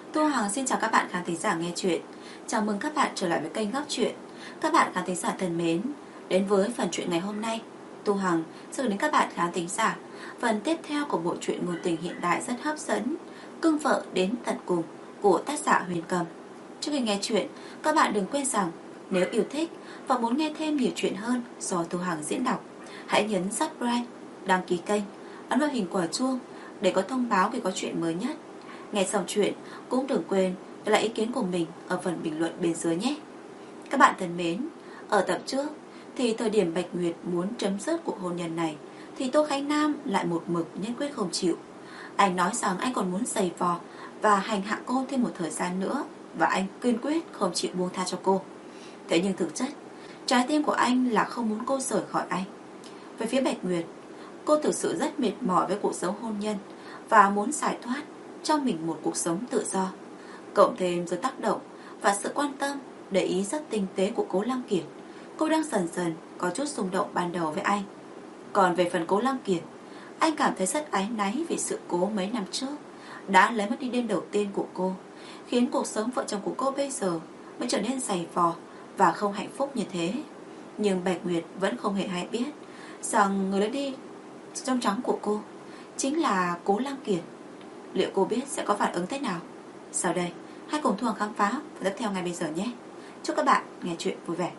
Thu Hằng xin chào các bạn khán thính giả nghe chuyện. Chào mừng các bạn trở lại với kênh Góc Chuyện. Các bạn khán thính giả thân mến, đến với phần chuyện ngày hôm nay, Thu Hằng sẽ gửi đến các bạn khán thính giả phần tiếp theo của bộ truyện ngôn tình hiện đại rất hấp dẫn, Cưng vợ đến tận cùng của tác giả Huyền Cầm. Trước khi nghe chuyện, các bạn đừng quên rằng nếu yêu thích và muốn nghe thêm nhiều chuyện hơn do Thu Hằng diễn đọc, hãy nhấn subscribe, đăng ký kênh, ấn vào hình quả chuông để có thông báo khi có chuyện mới nhất. Nghe xong chuyện cũng đừng quên để lại ý kiến của mình ở phần bình luận bên dưới nhé. Các bạn thân mến, ở tập trước thì thời điểm Bạch Nguyệt muốn chấm dứt cuộc hôn nhân này thì Tô Khánh Nam lại một mực nhất quyết không chịu. Anh nói rằng anh còn muốn giày vò và hành hạ cô thêm một thời gian nữa, và anh kiên quyết không chịu buông tha cho cô. Thế nhưng thực chất trái tim của anh là không muốn cô rời khỏi anh. Về phía Bạch Nguyệt, cô thực sự rất mệt mỏi với cuộc sống hôn nhân và muốn giải thoát cho mình một cuộc sống tự do. Cộng thêm sự tác động và sự quan tâm, để ý rất tinh tế của Cố Lăng Kiệt, cô đang dần dần có chút xung động ban đầu với anh. Còn về phần Cố Lăng Kiệt, anh cảm thấy rất áy náy vì sự cố mấy năm trước đã lấy mất đi đêm đầu tiên của cô, khiến cuộc sống vợ chồng của cô bây giờ mới trở nên dày vò và không hạnh phúc như thế. Nhưng Bạch Nguyệt vẫn không hề hay biết rằng người lấy đi trong trắng của cô chính là Cố Lăng Kiệt. Liệu cô biết sẽ có phản ứng thế nào? Sau đây, hãy cùng Thu Hằng khám phá và tiếp theo ngay bây giờ nhé. Chúc các bạn nghe chuyện vui vẻ.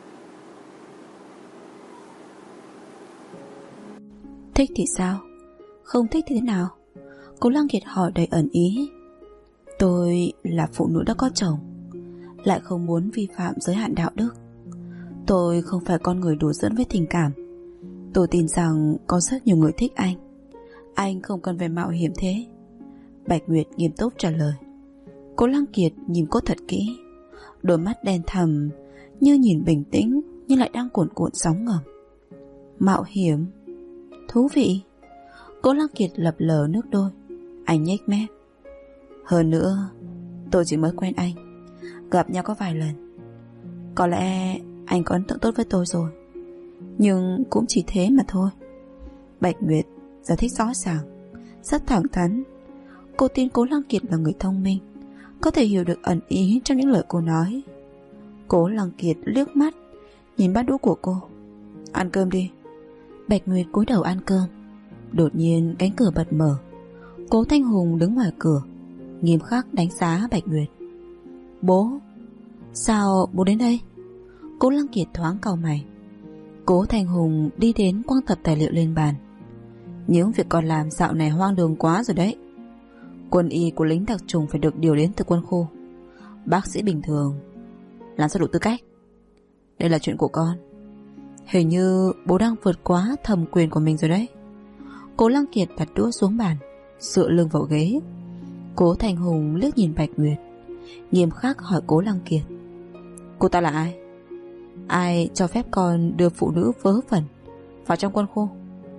Thích thì sao? Không thích thì thế nào? Cố Lăng Kiệt hỏi đầy ẩn ý. Tôi là phụ nữ đã có chồng, lại không muốn vi phạm giới hạn đạo đức. Tôi không phải con người đùa giỡn với tình cảm. Tôi tin rằng có rất nhiều người thích anh. Anh không cần phải mạo hiểm thế. Bạch Nguyệt nghiêm túc trả lời. Cố Lăng Kiệt nhìn cô thật kỹ, đôi mắt đen thẳm như nhìn bình tĩnh nhưng lại đang cuồn cuộn sóng ngầm. Mạo hiểm? Thú vị. Cố Lăng Kiệt lập lờ nước đôi. Anh nhếch mép. Hơn nữa, tôi chỉ mới quen anh, gặp nhau có vài lần. Có lẽ anh có ấn tượng tốt với tôi rồi, nhưng cũng chỉ thế mà thôi. Bạch Nguyệt giải thích rõ ràng, rất thẳng thắn. Cô tin Cố Lăng Kiệt là người thông minh, có thể hiểu được ẩn ý trong những lời cô nói. Cố Lăng Kiệt liếc mắt nhìn bát đũa của cô. Ăn cơm đi. Bạch Nguyệt cúi đầu ăn cơm. Đột nhiên cánh cửa bật mở. Cố Thanh Hùng đứng ngoài cửa, nghiêm khắc đánh giá Bạch Nguyệt. Bố? Sao bố đến đây? Cố Lăng Kiệt thoáng cau mày. Cố Thanh Hùng đi đến quăng tập tài liệu lên bàn. Những việc con làm dạo này hoang đường quá rồi đấy. Quân y của lính đặc chủng phải được điều đến từ quân khu. Bác sĩ bình thường làm sao đủ tư cách? Đây là chuyện của con. Hình như bố đang vượt quá thẩm quyền của mình rồi đấy. Cố Lăng Kiệt đặt đũa xuống bàn, dựa lưng vào ghế. Cố Thanh Hùng liếc nhìn Bạch Nguyệt, nghiêm khắc hỏi Cố Lăng Kiệt. Cô ta là ai? Ai cho phép con đưa phụ nữ vớ vẩn vào trong quân khu?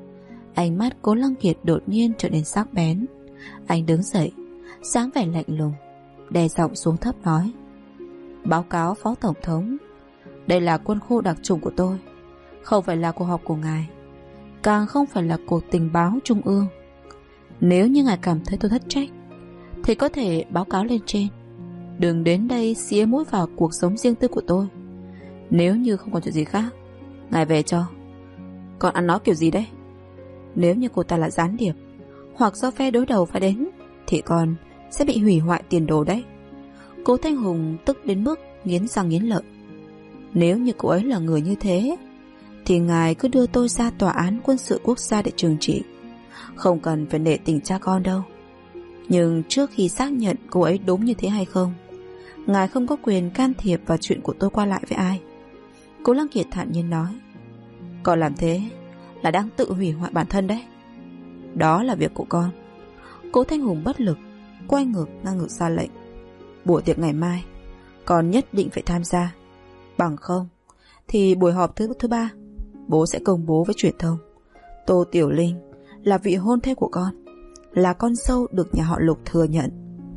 Ánh mắt Cố Lăng Kiệt đột nhiên trở nên sắc bén. Anh đứng dậy, dáng vẻ lạnh lùng, đè giọng xuống thấp nói. Báo cáo Phó Tổng thống, đây là quân khu đặc chủng của tôi, không phải là cuộc họp của ngài, càng không phải là cuộc tình báo trung ương. Nếu như ngài cảm thấy tôi thất trách thì có thể báo cáo lên trên, đừng đến đây xía mũi vào cuộc sống riêng tư của tôi. Nếu như không còn chuyện gì khác, ngài về cho. Còn ăn nói kiểu gì đấy? Nếu như cô ta là gián điệp hoặc do phe đối đầu phải đến thì con sẽ bị hủy hoại tiền đồ đấy. Cố Thanh Hùng tức đến mức nghiến răng nghiến lợi. Nếu như cô ấy là người như thế thì ngài cứ đưa tôi ra tòa án quân sự quốc gia để trừng trị, không cần phải nể tình cha con đâu. Nhưng trước khi xác nhận cô ấy đúng như thế hay không, ngài không có quyền can thiệp vào chuyện của tôi qua lại với ai. Cố Lăng Kiệt thản nhiên nói. Con làm thế là đang tự hủy hoại bản thân đấy. Đó là việc của con. Cố Thanh Hùng bất lực, quay ngược ngang ngược ra lệnh. Buổi tiệc ngày mai con nhất định phải tham gia, bằng không thì buổi họp thứ ba bố sẽ công bố với truyền thông Tô Tiểu Linh là vị hôn thê của con, là con dâu được nhà họ Lục thừa nhận.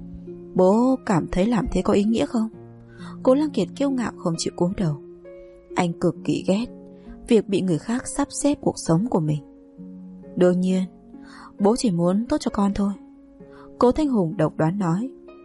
Bố cảm thấy làm thế có ý nghĩa không? Cố Lăng Kiệt kiêu ngạo không chịu cúi đầu. Anh cực kỳ ghét việc bị người khác sắp xếp cuộc sống của mình. Đương nhiên bố chỉ muốn tốt cho con thôi. Cố Thanh Hùng độc đoán nói.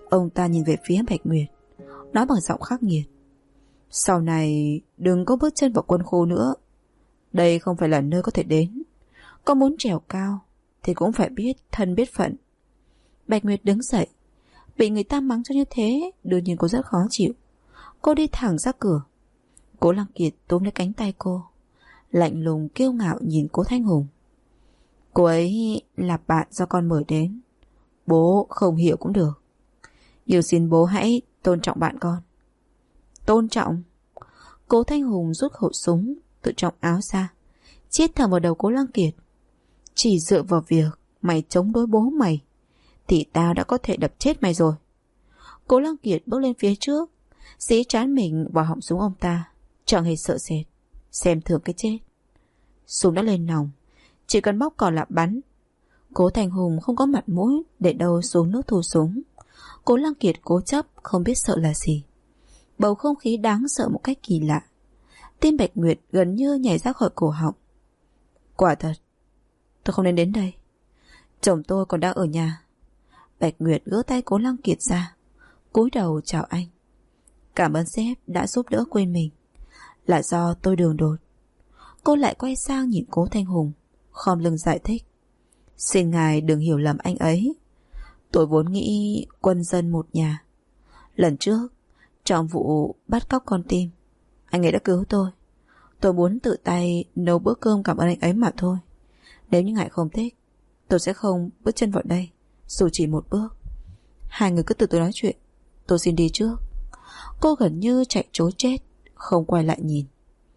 Ông ta nhìn về phía Bạch Nguyệt, nói bằng giọng khắc nghiệt: sau này đừng có bước chân vào quân khu nữa. Đây không phải là nơi có thể đến. Có muốn trèo cao thì cũng phải biết thân biết phận. Bạch Nguyệt đứng dậy. Bị người ta mắng cho như thế, đương nhiên cô rất khó chịu. Cô đi thẳng ra cửa. Cố Lăng Kiệt túm lấy cánh tay cô, lạnh lùng kiêu ngạo nhìn Cố Thanh Hùng. Cô ấy là bạn do con mời đến. Bố không hiểu cũng được, nhưng xin bố hãy tôn trọng bạn con. Tôn trọng? Cố Thanh Hùng rút khẩu súng tự trong áo ra, chít thẳng vào đầu Cố Lăng Kiệt. Chỉ dựa vào việc mày chống đối bố mày thì tao đã có thể đập chết mày rồi. Cố Lăng Kiệt bước lên phía trước, dí trán mình vào họng súng ông ta, chẳng hề sợ sệt, xem thường cái chết. Súng đã lên nòng, chỉ cần móc cò là bắn. Cố Thanh Hùng không có mặt mũi để đâu xuống nước thu súng. Cố Lăng Kiệt cố chấp không biết sợ là gì. Bầu không khí đáng sợ một cách kỳ lạ. Tim Bạch Nguyệt gần như nhảy ra khỏi cổ họng. Quả thật, tôi không nên đến đây. Chồng tôi còn đang ở nhà. Bạch Nguyệt gỡ tay Cố Lăng Kiệt ra, cúi đầu chào anh. Cảm ơn sếp đã giúp đỡ quên mình. Là do tôi đường đột. Cô lại quay sang nhìn Cố Thanh Hùng, khom lưng giải thích. Xin ngài đừng hiểu lầm anh ấy. Tôi vốn nghĩ quân dân một nhà. Lần trước trong vụ bắt cóc con tim, anh ấy đã cứu tôi. Tôi muốn tự tay nấu bữa cơm cảm ơn anh ấy mà thôi. Nếu như ngài không thích, tôi sẽ không bước chân vào đây, dù chỉ một bước. Hai người cứ từ từ nói chuyện. Tôi xin đi trước. Cô gần như chạy trối chết, không quay lại nhìn.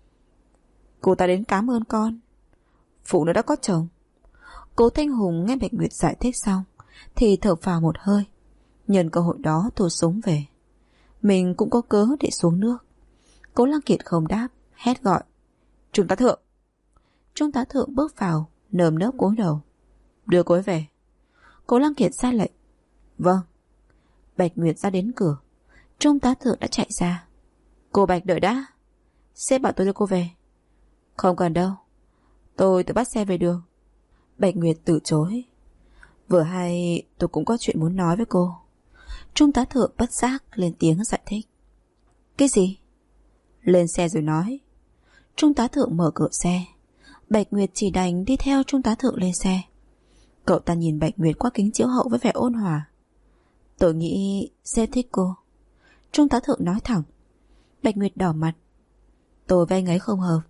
Cô ta đến cảm ơn con. Phụ nữ đã có chồng. Cố Thanh Hùng nghe Bạch Nguyệt giải thích xong thì thở phào một hơi, nhân cơ hội đó thu súng về. Mình cũng có cớ để xuống nước. Cố Lăng Kiệt không đáp, hét gọi: Trung tá thượng. Trung tá thượng bước vào, nơm nớp cúi đầu. Đưa cô ấy về. Cố Lăng Kiệt ra lệnh. Vâng. Bạch Nguyệt ra đến cửa, Trung tá thượng đã chạy ra. Cô Bạch đợi đã. Sếp bảo tôi đưa cô về. Không cần đâu, tôi tự bắt xe về đường. Bạch Nguyệt từ chối. Vừa hay tôi cũng có chuyện muốn nói với cô. Trung tá thượng bất giác lên tiếng giải thích. Cái gì? Lên xe rồi nói. Trung tá thượng mở cửa xe. Bạch Nguyệt chỉ đành đi theo Trung tá thượng lên xe. Cậu ta nhìn Bạch Nguyệt qua kính chiếu hậu với vẻ ôn hòa. Tôi nghĩ sếp thích cô. Trung tá thượng nói thẳng. Bạch Nguyệt đỏ mặt. Tôi với anh ấy không hợp.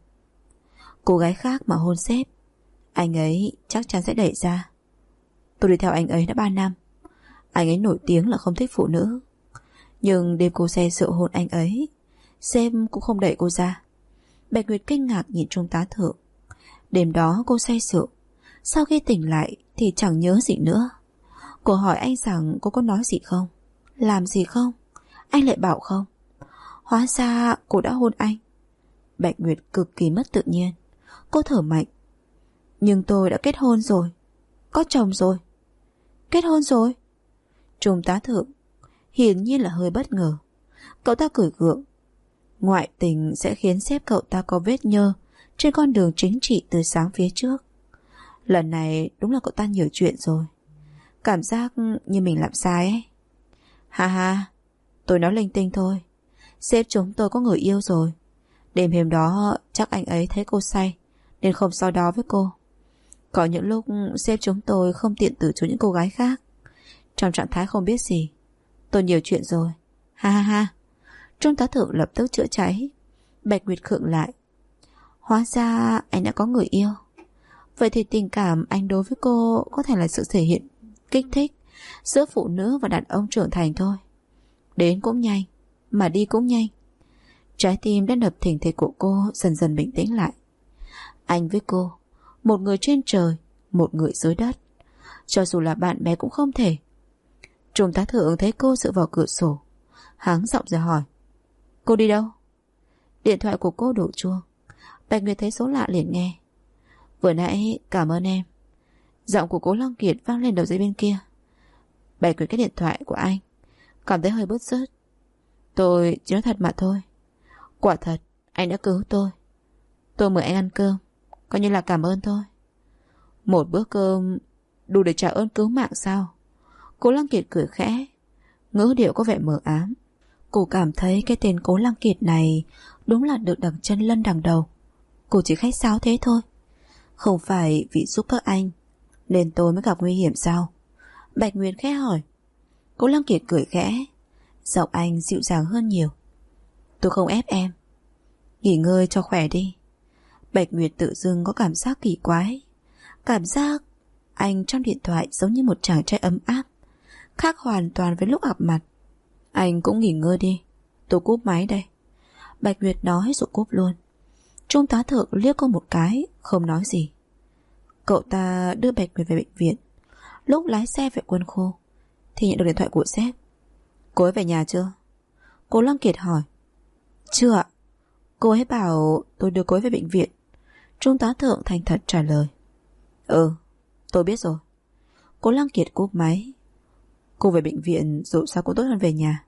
Cô gái khác mà hôn sếp, anh ấy chắc chắn sẽ đẩy ra. Tôi đi theo anh ấy đã 3 năm. Anh ấy nổi tiếng là không thích phụ nữ, nhưng đêm cô say rượu hôn anh ấy, sếp cũng không đẩy cô ra. Bạch Nguyệt kinh ngạc nhìn Trung tá thượng. Đêm đó cô say rượu, sau khi tỉnh lại thì chẳng nhớ gì nữa. Cô hỏi anh rằng cô có nói gì không, làm gì không. Anh lại bảo không. Hóa ra cô đã hôn anh. Bạch Nguyệt cực kỳ mất tự nhiên. Cô thở mạnh. Nhưng tôi đã kết hôn rồi. Có chồng rồi. Kết hôn rồi? Trung tá thượng hiển nhiên là hơi bất ngờ. Cậu ta cười gượng. Ngoại tình sẽ khiến sếp cậu ta có vết nhơ trên con đường chính trị từ sáng phía trước. Lần này đúng là cậu ta nhiều chuyện rồi. Cảm giác như mình làm sai ấy. Ha ha, tôi nói linh tinh thôi. Sếp chúng tôi có người yêu rồi. Đêm hôm đó chắc anh ấy thấy cô say nên không so đo với cô. Có những lúc sếp chúng tôi không tiện từ chối những cô gái khác. Trong trạng thái không biết gì. Tôi nhiều chuyện rồi. Ha ha ha. Trung tá thượng lập tức chữa cháy. Bạch Nguyệt khựng lại. Hóa ra anh đã có người yêu. Vậy thì tình cảm anh đối với cô có thể là sự thể hiện kích thích giữa phụ nữ và đàn ông trưởng thành thôi. Đến cũng nhanh, mà đi cũng nhanh. Trái tim đang đập thình thịch của cô dần dần bình tĩnh lại. Anh với cô, một người trên trời, một người dưới đất. Cho dù là bạn bè cũng không thể. Trung tá thượng thấy cô dựa vào cửa sổ, hắng giọng rồi hỏi. Cô đi đâu? Điện thoại của cô đổ chuông. Bạch Nguyệt thấy số lạ liền nghe. Vừa nãy cảm ơn em. Giọng của Cố Lăng Kiệt vang lên đầu dây bên kia. Bạch Nguyệt cái điện thoại của anh, cảm thấy hơi bứt rứt. Tôi chỉ nói thật mà thôi. Quả thật anh đã cứu tôi. Tôi mời anh ăn cơm, coi như là cảm ơn thôi. Một bữa cơm đủ để trả ơn cứu mạng sao? Cố Lăng Kiệt cười khẽ. ngữ điệu có vẻ mờ ám. Cô cảm thấy cái tên Cố Lăng Kiệt này đúng là được đặt chân lân đằng đầu. Cô chỉ khách sáo thế thôi. Không phải vì giúp các anh nên tôi mới gặp nguy hiểm sao? Bạch Nguyệt khẽ hỏi. Cố Lăng Kiệt cười khẽ, giọng anh dịu dàng hơn nhiều. Tôi không ép em. Nghỉ ngơi cho khỏe đi. Bạch Nguyệt tự dưng có cảm giác kỳ quái. Cảm giác anh trong điện thoại giống như một chàng trai ấm áp, khác hoàn toàn với lúc gặp mặt. Anh cũng nghỉ ngơi đi, tôi cúp máy đây. Bạch Nguyệt nói rồi cúp luôn. Trung tá Thượng liếc cô một cái, không nói gì. Cậu ta đưa Bạch Nguyệt về bệnh viện. Lúc lái xe về Quân khu thì nhận được điện thoại của sếp. Cô ấy về nhà chưa? Cố Lăng Kiệt hỏi. Chưa ạ. Cô ấy bảo tôi đưa cô ấy về bệnh viện. Trung tá Thượng thành thật trả lời. Ừ, tôi biết rồi. Cố Lăng Kiệt cúp máy. Cô về bệnh viện dù sao cũng tốt hơn về nhà.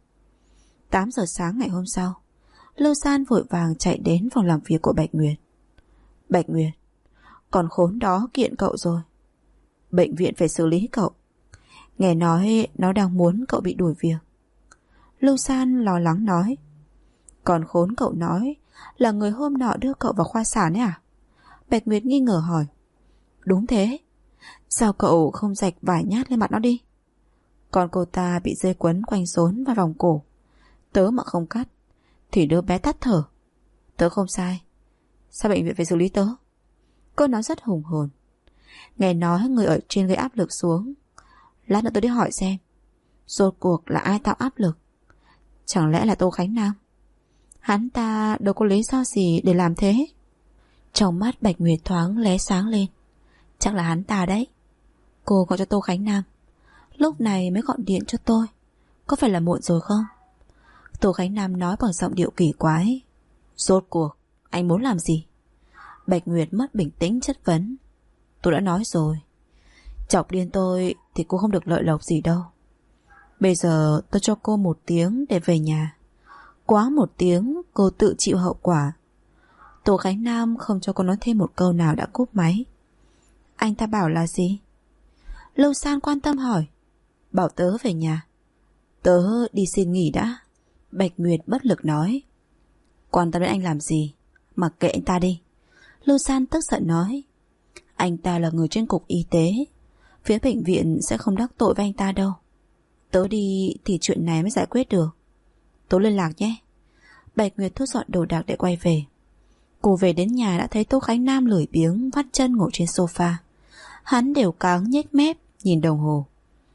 8 giờ sáng ngày hôm sau, Lưu San vội vàng chạy đến phòng làm việc của Bạch Nguyệt. Bạch Nguyệt, con khốn đó kiện cậu rồi. Bệnh viện phải xử lý cậu. Nghe nói nó đang muốn cậu bị đuổi việc. Lưu San lo lắng nói. Con khốn cậu nói là người hôm nọ đưa cậu vào khoa sản ấy à? Bạch Nguyệt nghi ngờ hỏi. Đúng thế. Sao cậu không rạch vài nhát lên mặt nó đi? Còn cô ta bị dây quấn quanh rốn vào vòng cổ. Tớ mà không cắt thì đứa bé tắt thở. Tớ không sai. Sao bệnh viện phải xử lý tớ? Cô nói rất hùng hồn. Nghe nói người ở trên gây áp lực xuống. Lát nữa tôi đi hỏi xem rốt cuộc là ai tạo áp lực. Chẳng lẽ là Tô Khánh Nam? Hắn ta đâu có lý do gì để làm thế. Trong mắt Bạch Nguyệt thoáng lóe sáng lên. Chắc là hắn ta đấy. Cô gọi cho Tô Khánh Nam. Lúc này mới gọi điện cho tôi. Có phải là muộn rồi không? Tô Khánh Nam nói bằng giọng điệu kỳ quái. Rốt cuộc anh muốn làm gì? Bạch Nguyệt mất bình tĩnh chất vấn. Tôi đã nói rồi, chọc điên tôi thì cô không được lợi lộc gì đâu. Bây giờ tôi cho cô 1 tiếng để về nhà. Quá 1 tiếng cô tự chịu hậu quả. Tô Khánh Nam không cho cô nói thêm một câu nào đã cúp máy. Anh ta bảo là gì? Lưu San quan tâm hỏi. Bảo tớ về nhà. Tớ đi xin nghỉ đã. Bạch Nguyệt bất lực nói. Quan tâm đến anh làm gì? Mặc kệ anh ta đi. Lưu San tức giận nói. Anh ta là người trên cục y tế, phía bệnh viện sẽ không đắc tội với anh ta đâu. Tớ đi thì chuyện này mới giải quyết được. Tớ liên lạc nhé. Bạch Nguyệt thu dọn đồ đạc để quay về. Cô về đến nhà đã thấy Tô Khánh Nam lười biếng vắt chân ngồi trên sofa. Hắn đều cáng nhếch mép nhìn đồng hồ.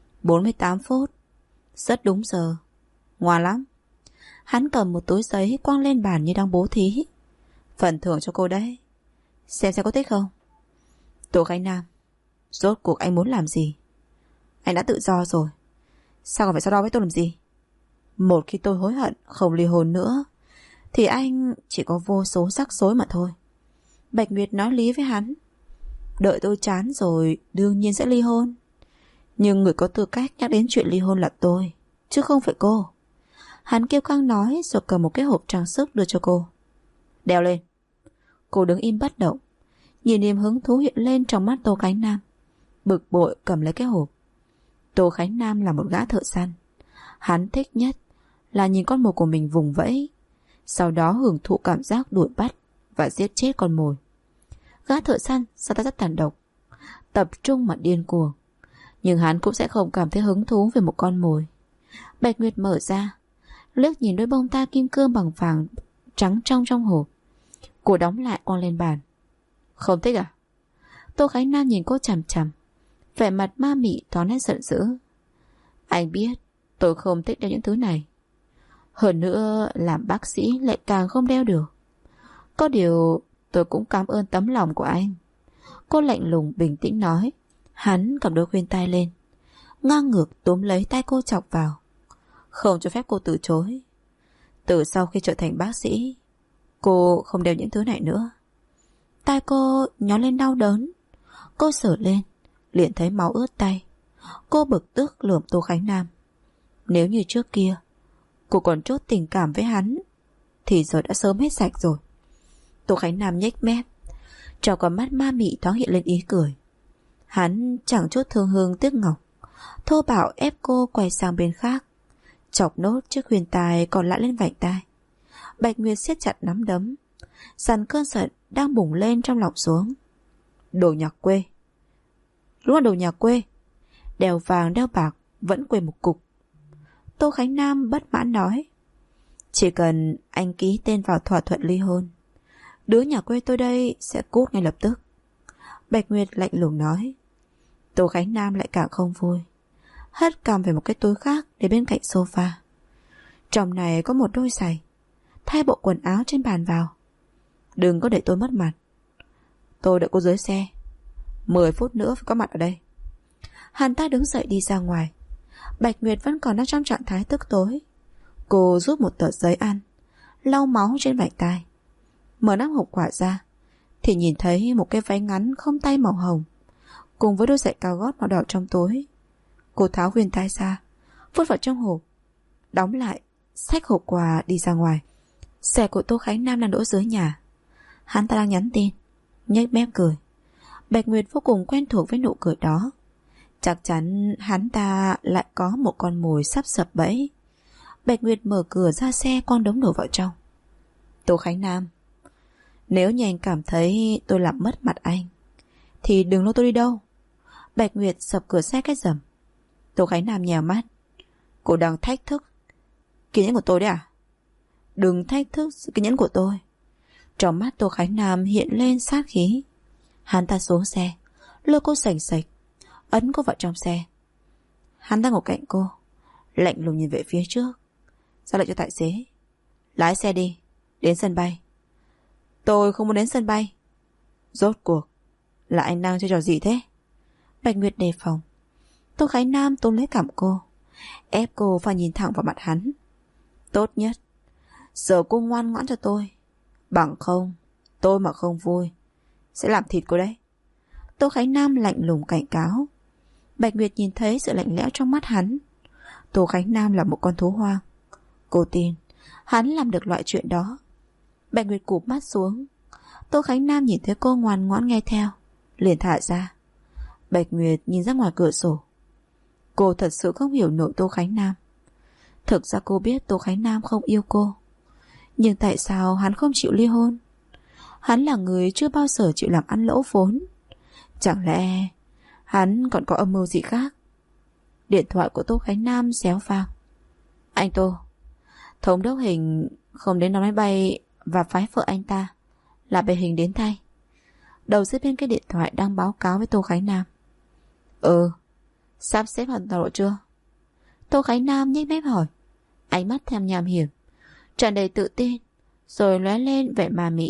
48 phút. Rất đúng giờ. Ngoan lắm. Hắn cầm một túi giấy quăng lên bàn như đang bố thí. Phần thưởng cho cô đấy. Xem có thích không? Tô Khánh Nam, rốt cuộc anh muốn làm gì? Anh đã tự do rồi, sao còn phải so đo với tôi làm gì? Một khi tôi hối hận không ly hôn nữa thì anh chỉ có vô số rắc rối mà thôi. Bạch Nguyệt nói lý với hắn. Đợi tôi chán rồi đương nhiên sẽ ly hôn. Nhưng người có tư cách nhắc đến chuyện ly hôn là tôi, chứ không phải cô. Hắn kêu căng nói rồi cầm một cái hộp trang sức đưa cho cô. Đeo lên. Cô đứng im bất động. Nhìn niềm hứng thú hiện lên trong mắt Tô Khánh Nam. Bực bội cầm lấy cái hộp. Tô Khánh Nam là một gã thợ săn. Hắn thích nhất là nhìn con mồi của mình vùng vẫy, sau đó hưởng thụ cảm giác đuổi bắt và giết chết con mồi. Gã thợ săn sao ta rất tàn độc, tập trung mà điên cuồng. Nhưng hắn cũng sẽ không cảm thấy hứng thú về một con mồi. Bạch Nguyệt mở ra, liếc nhìn đôi bông tai kim cương bằng vàng trắng trong hộp. Cô đóng lại quăng lên bàn. Không thích à? Tô Khánh Nam nhìn cô chằm chằm, vẻ mặt ma mị thoáng nét giận dữ. Anh biết tôi không thích đeo những thứ này. Hơn nữa làm bác sĩ lại càng không đeo được. Có điều tôi cũng cảm ơn tấm lòng của anh. Cô lạnh lùng bình tĩnh nói. Hắn cầm đôi khuyên tai lên, ngang ngược túm lấy tay cô chọc vào. Không cho phép cô từ chối. Từ sau khi trở thành bác sĩ, cô không đeo những thứ này nữa. Tai cô nhón lên đau đớn. Cô sờ lên, liền thấy máu ướt tay. Cô bực tức lườm Tô Khánh Nam. Nếu như trước kia cô còn chốt tình cảm với hắn thì giờ đã sớm hết sạch rồi. Tô Khánh Nam nhếch mép, trong con mắt ma mị thoáng hiện lên ý cười. Hắn chẳng chút thương hương tiếc ngọc, thô bạo ép cô quay sang bên khác. chọc nốt chiếc khuyên tai còn lại lên vành tai. Bạch Nguyệt siết chặt nắm đấm, dàn cơn giận đang bùng lên trong lòng xuống. Đồ nhà quê. Đúng là đồ nhà quê. Đeo vàng đeo bạc vẫn quê một cục. Tô Khánh Nam bất mãn nói. Chỉ cần anh ký tên vào thỏa thuận ly hôn, đứa nhà quê tôi đây sẽ cút ngay lập tức. Bạch Nguyệt lạnh lùng nói. Tô Khánh Nam lại càng không vui, hất cầm về một cái túi khác để bên cạnh sofa. Trong này có một đôi giày, thay bộ quần áo trên bàn vào. Đừng có để tôi mất mặt. Tôi đợi cô dưới xe, 10 phút nữa phải có mặt ở đây. Hắn ta đứng dậy đi ra ngoài. Bạch Nguyệt vẫn còn đang trong trạng thái tức tối. Cô rút một tờ giấy ăn, lau máu trên vành tai. Mở nắp hộp quả ra thì nhìn thấy một cái váy ngắn không tay màu hồng cùng với đôi giày cao gót màu đỏ trong túi. Cô tháo khuyên tai ra, vứt vào trong hộp, đóng lại, xách hộp quà đi ra ngoài. Xe của Tô Khánh Nam đang đỗ dưới nhà. Hắn ta đang nhắn tin, nhếch mép cười. Bạch Nguyệt vô cùng quen thuộc với nụ cười đó. Chắc chắn hắn ta lại có một con mồi sắp sập bẫy. Bạch Nguyệt mở cửa ra xe, quăng đống đồ vào trong. Tô Khánh Nam, nếu như anh cảm thấy tôi làm mất mặt anh thì đừng lôi tôi đi đâu. Bạch Nguyệt sập cửa xe cái rầm. Tô Khánh Nam nhèo mắt. Cô đang thách thức kiên nhẫn của tôi đấy à? Đừng thách thức sự kiên nhẫn của tôi. Trong mắt Tô Khánh Nam hiện lên sát khí. Hắn ta xuống xe, lôi cô sành sạch, ấn cô vào trong xe. Hắn ta ngồi cạnh cô, lạnh lùng nhìn về phía trước, ra lệnh cho tài xế. Lái xe đi, đến sân bay. Tôi không muốn đến sân bay. Rốt cuộc là anh đang chơi trò gì thế? Bạch Nguyệt đề phòng. Tô Khánh Nam tôn lấy cằm cô, ép cô phải nhìn thẳng vào mặt hắn. Tốt nhất giờ cô ngoan ngoãn cho tôi, bằng không tôi mà không vui sẽ làm thịt cô đấy. Tô Khánh Nam lạnh lùng cảnh cáo. Bạch Nguyệt nhìn thấy sự lạnh lẽo trong mắt hắn. Tô Khánh Nam là một con thú hoang. Cô tin hắn làm được loại chuyện đó. Bạch Nguyệt cụp mắt xuống. Tô Khánh Nam nhìn thấy cô ngoan ngoãn nghe theo, liền thả ra. Bạch Nguyệt nhìn ra ngoài cửa sổ. Cô thật sự không hiểu nổi Tô Khánh Nam. Thực ra cô biết Tô Khánh Nam không yêu cô, nhưng tại sao hắn không chịu ly hôn? Hắn là người chưa bao giờ chịu làm ăn lỗ vốn. Chẳng lẽ hắn còn có âm mưu gì khác? Điện thoại của Tô Khánh Nam réo vang. Anh Tô, thống đốc Hình không đến đón máy bay và phái vợ anh ta là bề Hình đến thay. Đầu dây bên cái điện thoại đang báo cáo với Tô Khánh Nam. Sắp xếp hoàn toàn chưa? Tô Khánh Nam nhếch mép hỏi, ánh mắt thèm nham hiểm, tràn đầy tự tin, rồi lóe lên vẻ ma mị.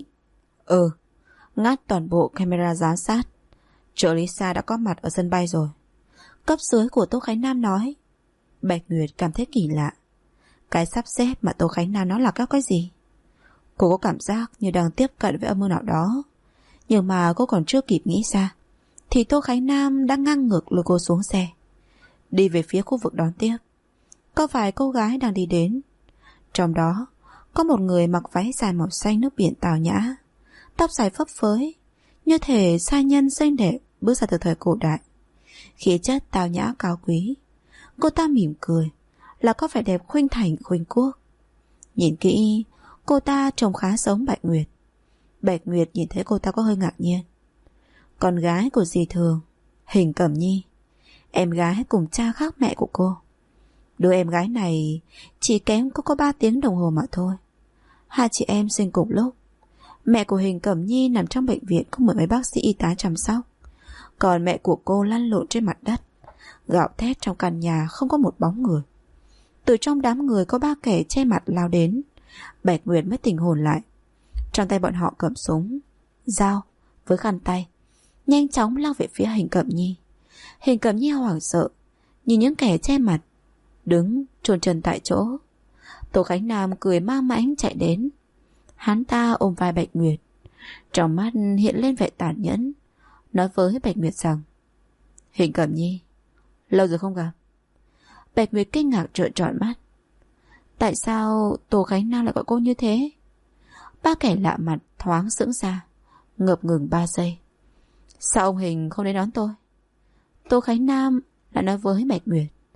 Ngắt toàn bộ camera giám sát. Trợ lý Sa đã có mặt ở sân bay rồi. Cấp dưới của Tô Khánh Nam nói. Bạch Nguyệt cảm thấy kỳ lạ. Cái sắp xếp mà Tô Khánh Nam nói là cái gì? Cô có cảm giác như đang tiếp cận với âm mưu nào đó, nhưng mà cô còn chưa kịp nghĩ ra thì Tô Khánh Nam đang ngang ngược lôi cô xuống xe, đi về phía khu vực đón tiếp. Có vài cô gái đang đi đến. Trong đó có một người mặc váy dài màu xanh nước biển tào nhã, tóc dài phấp phới, như thể sa nhân xinh đẹp bước ra từ thời cổ đại. Khí chất tào nhã cao quý. Cô ta mỉm cười, là có vẻ đẹp khuynh thành khuynh quốc. Nhìn kỹ, cô ta trông khá giống Bạch Nguyệt. Bạch Nguyệt nhìn thấy cô ta có hơi ngạc nhiên. Con gái của dì Thường, Hình Cẩm Nhi, em gái cùng cha khác mẹ của cô. Đứa em gái này chỉ kém có 3 tiếng đồng hồ mà thôi. Hai chị em sinh cùng lúc. Mẹ của Hình Cẩm Nhi nằm trong bệnh viện có 10 mấy bác sĩ y tá chăm sóc, còn mẹ của cô lăn lộn trên mặt đất, gào thét trong căn nhà không có một bóng người. Từ trong đám người có 3 kẻ che mặt lao đến. Bạch Nguyệt mới tỉnh hồn lại. Trong tay bọn họ cầm súng, dao với khăn tay, nhanh chóng lao về phía Hình Cẩm Nhi. Hình Cẩm Nhi hoảng sợ nhìn những kẻ che mặt, đứng chôn chân tại chỗ. Tô Khánh Nam cười ma mãnh chạy đến. Hắn ta ôm vai Bạch Nguyệt, trong mắt hiện lên vẻ tàn nhẫn, nói với Bạch Nguyệt rằng: Hình Cẩm Nhi, lâu rồi không gặp. Bạch Nguyệt kinh ngạc trợn tròn mắt. Tại sao Tô Khánh Nam lại gọi cô như thế? 3 kẻ lạ mặt thoáng sững ra, ngập ngừng 3 giây. Sao ông Hình không đến đón tôi? Tô Khánh Nam lại nói với Bạch Nguyệt.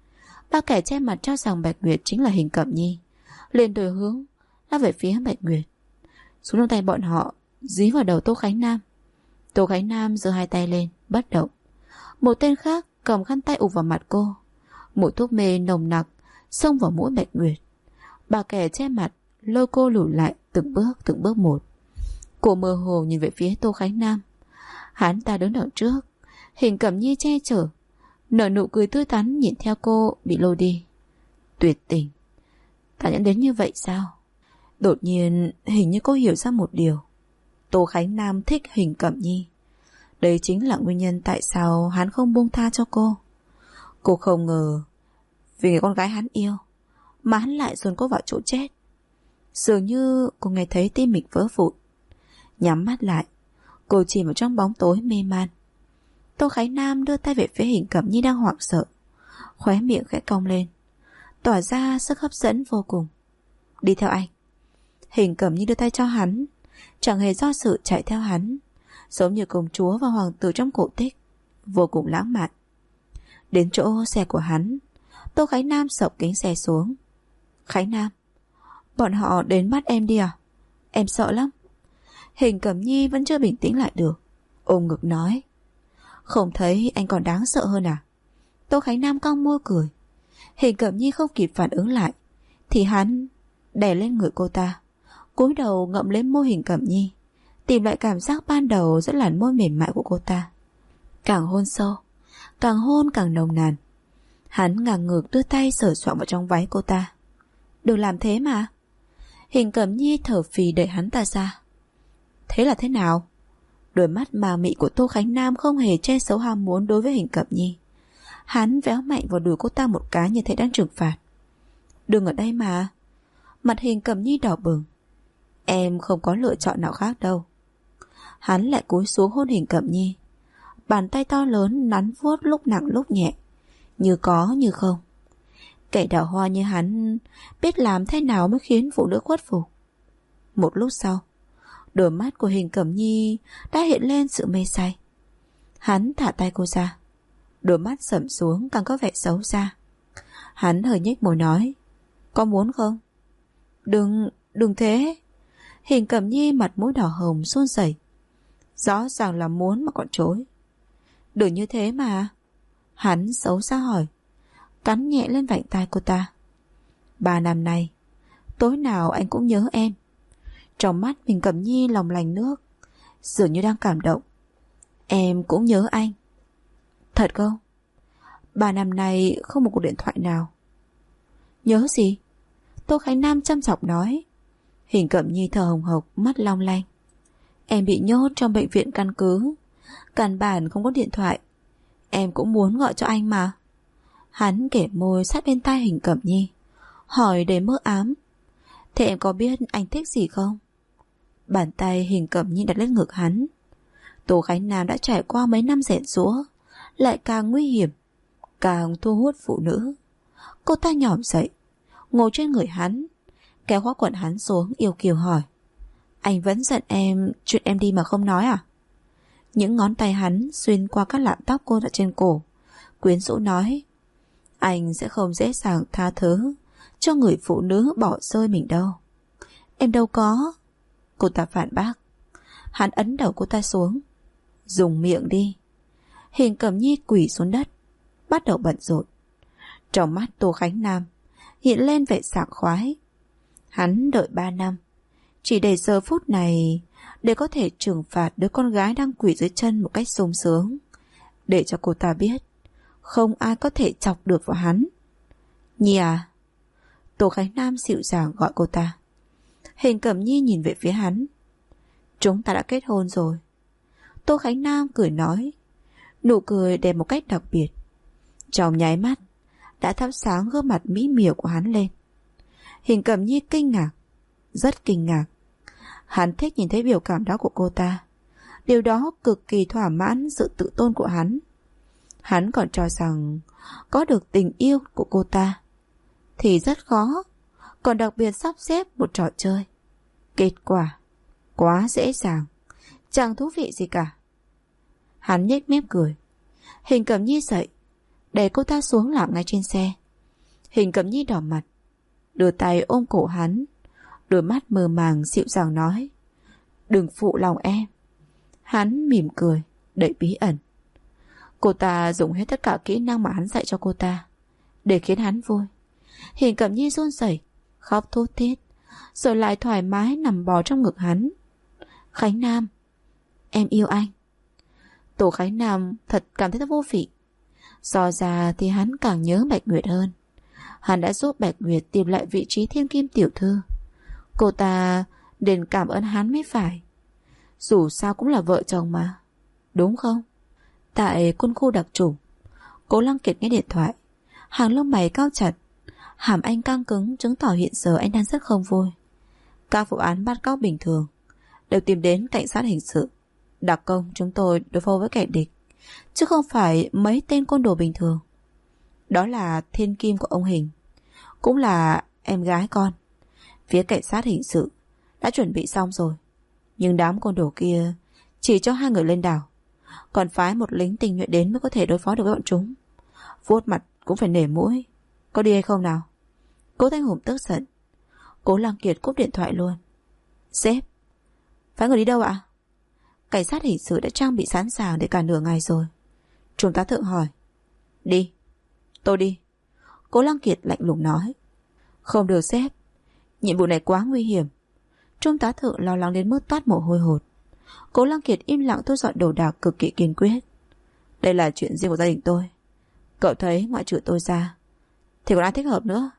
Ba kẻ che mặt cho rằng Bạch Nguyệt chính là Hình Cẩm Nhi, liền đổi hướng lao về phía Bạch Nguyệt. Súng trong tay bọn họ dí vào đầu Tô Khánh Nam. Tô Khánh Nam giơ hai tay lên bất động. Một tên khác cầm khăn tay ụp vào mặt cô. Mùi thuốc mê nồng nặc xông vào mũi Bạch Nguyệt. Ba kẻ che mặt lôi cô lùi lại từng bước một. Cô mơ hồ nhìn về phía Tô Khánh Nam. Hắn ta đứng đằng trước, Hình Cẩm Nhi che chở, nở nụ cười tươi tắn nhìn theo cô bị lôi đi. Tuyệt tình, tàn nhẫn đến như vậy sao? Đột nhiên hình như cô hiểu ra một điều. Tô Khánh Nam thích Hình Cẩm Nhi. Đây chính là nguyên nhân tại sao hắn không buông tha cho cô. Cô không ngờ vì người con gái hắn yêu mà hắn lại dồn cô vào chỗ chết. Dường như cô nghe thấy tim mình vỡ vụn. Nhắm mắt lại, cô chìm vào trong bóng tối mê man. Tô Khánh Nam đưa tay về phía Hình Cẩm Nhi đang hoảng sợ, khóe miệng khẽ cong lên, tỏa ra sức hấp dẫn vô cùng. Đi theo anh. Hình Cẩm Nhi đưa tay cho hắn, chẳng hề do dự chạy theo hắn, giống như công chúa và hoàng tử trong cổ tích, vô cùng lãng mạn. Đến chỗ xe của hắn, Tô Khánh Nam sập kính xe xuống. Khánh Nam, bọn họ đến bắt em đi à? Em sợ lắm. Hình Cẩm Nhi vẫn chưa bình tĩnh lại được, ôm ngực nói. Không thấy anh còn đáng sợ hơn à? Tô Khánh Nam cong môi cười. Hình Cẩm Nhi không kịp phản ứng lại thì hắn đè lên người cô ta, cúi đầu ngậm lấy môi Hình Cẩm Nhi, tìm lại cảm giác ban đầu giữa làn môi mềm mại của cô ta. Càng hôn sâu, càng hôn càng nồng nàn. Hắn ngang ngược đưa tay sờ soạng vào trong váy cô ta. Đừng làm thế mà. Hình Cẩm Nhi thở phì đẩy hắn ta ra. Thế là thế nào? Đôi mắt mà mị của Tô Khánh Nam không hề che giấu ham muốn đối với Hình Cẩm Nhi. Hắn véo mạnh vào đùi cô ta một cái như thể đang trừng phạt. Đừng ở đây mà. Mặt Hình Cẩm Nhi đỏ bừng. Em không có lựa chọn nào khác đâu. Hắn lại cúi xuống hôn Hình Cẩm Nhi. Bàn tay to lớn nắn vuốt lúc nặng lúc nhẹ, như có như không. Kẻ đào hoa như hắn biết làm thế nào mới khiến phụ nữ khuất phục. Một lúc sau, đôi mắt của Hình Cẩm Nhi đã hiện lên sự mê say. Hắn thả tay cô ra, đôi mắt sẫm xuống càng có vẻ xấu xa. Hắn hơi nhếch môi nói, có muốn không? Đừng thế. Hình Cẩm Nhi mặt mũi đỏ hồng run rẩy. Rõ ràng là muốn mà còn chối. Đừng như thế mà. Hắn xấu xa hỏi, cắn nhẹ lên vành tai cô ta. 3 năm nay, tối nào anh cũng nhớ em. Trong mắt Hình Cẩm Nhi lòng lành nước, dường như đang cảm động. Em cũng nhớ anh. Thật không? 3 năm nay không một cuộc điện thoại nào. Nhớ gì? Tô Khánh Nam chăm chọc nói. Hình Cẩm Nhi thở hồng hộc, mắt long lanh. Em bị nhốt trong bệnh viện căn cứ, căn bản không có điện thoại. Em cũng muốn gọi cho anh mà. Hắn kể môi sát bên tai Hình Cẩm Nhi, hỏi đầy mơ ám. Thế em có biết anh thích gì không? Bàn tay Hình Cẩm Nhi đặt lên ngực hắn. Tô Khánh Nam đã trải qua mấy năm rèn giũa, lại càng nguy hiểm, càng thu hút phụ nữ. Cô ta nhỏm dậy, ngồi trên người hắn, kéo khóa quần hắn xuống, yêu kiều hỏi. Anh vẫn giận em chuyện em đi mà không nói à? Những ngón tay hắn xuyên qua các lọn tóc cô đã trên cổ, quyến rũ nói. Anh sẽ không dễ dàng tha thứ cho người phụ nữ bỏ rơi mình đâu. Em đâu có. Cô ta phản bác. Hắn ấn đầu cô ta xuống. Dùng miệng đi. Hình Cẩm Nhi quỳ xuống đất, bắt đầu bận rộn. Trong mắt Tô Khánh Nam hiện lên vẻ sảng khoái. Hắn đợi 3 năm chỉ để giờ phút này, để có thể trừng phạt đứa con gái đang quỳ dưới chân một cách sung sướng, để cho cô ta biết không ai có thể chọc được vào hắn. Nhi à? Tô Khánh Nam dịu dàng gọi cô ta. Hình Cẩm Nhi nhìn về phía hắn. Chúng ta đã kết hôn rồi. Tô Khánh Nam cười nói, nụ cười đẹp một cách đặc biệt. Trong nháy mắt đã thắp sáng gương mặt mỹ miều của hắn lên. Hình Cẩm Nhi kinh ngạc, rất kinh ngạc. Hắn thích nhìn thấy biểu cảm đó của cô ta. Điều đó cực kỳ thỏa mãn sự tự tôn của hắn. Hắn còn cho rằng có được tình yêu của cô ta thì rất khó, còn đặc biệt sắp xếp một trò chơi. Kết quả quá dễ dàng, chẳng thú vị gì cả. Hắn nhếch mép cười. Hình Cẩm Nhi dậy, để cô ta xuống làm ngay trên xe. Hình Cẩm Nhi đỏ mặt, đưa tay ôm cổ hắn, đôi mắt mơ màng dịu dàng nói: đừng phụ lòng em. Hắn mỉm cười, đầy bí ẩn. Cô ta dùng hết tất cả kỹ năng mà hắn dạy cho cô ta để khiến hắn vui. Hình Cẩm Nhi run rẩy, khóc thút thít, rồi lại thoải mái nằm bò trong ngực hắn. Khánh Nam, em yêu anh. Tổ Khánh Nam thật cảm thấy rất vô vị. So ra thì hắn càng nhớ Bạch Nguyệt hơn. Hắn đã giúp Bạch Nguyệt tìm lại vị trí thiên kim tiểu thư. Cô ta nên cảm ơn hắn mới phải. Dù sao cũng là vợ chồng mà, đúng không? Tại quân khu đặc chủng, Cố Lăng Kiệt nghe điện thoại, hàng lông mày cao chặt, hàm anh căng cứng, chứng tỏ hiện giờ anh đang rất không vui. Các vụ án bắt cóc bình thường đều tìm đến cảnh sát hình sự. Đặc công chúng tôi đối phó với kẻ địch, chứ không phải mấy tên côn đồ bình thường. Đó là thiên kim của ông Hình, cũng là em gái con. Phía cảnh sát hình sự đã chuẩn bị xong rồi, nhưng đám côn đồ kia chỉ cho 2 người lên đảo, còn phái một lính tình nguyện đến mới có thể đối phó được với bọn chúng. Vuốt mặt cũng phải nể mũi. Có đi hay không nào? Cố Thanh Hùng tức giận. Cố Lăng Kiệt cúp điện thoại luôn. Sếp, phái người đi đâu ạ? Cảnh sát hình sự đã trang bị sẵn sàng để cả nửa ngày rồi. Trung tá Thượng hỏi. Đi. Tôi đi. Cố Lăng Kiệt lạnh lùng nói. Không được sếp, nhiệm vụ này quá nguy hiểm. Trung tá Thượng lo lắng đến mức toát mồ hôi hột. Cố Lăng Kiệt im lặng thu dọn đồ đạc cực kỳ kiên quyết. Đây là chuyện riêng của gia đình tôi. Cậu thấy ngoại trừ tôi ra thì còn ai thích hợp nữa?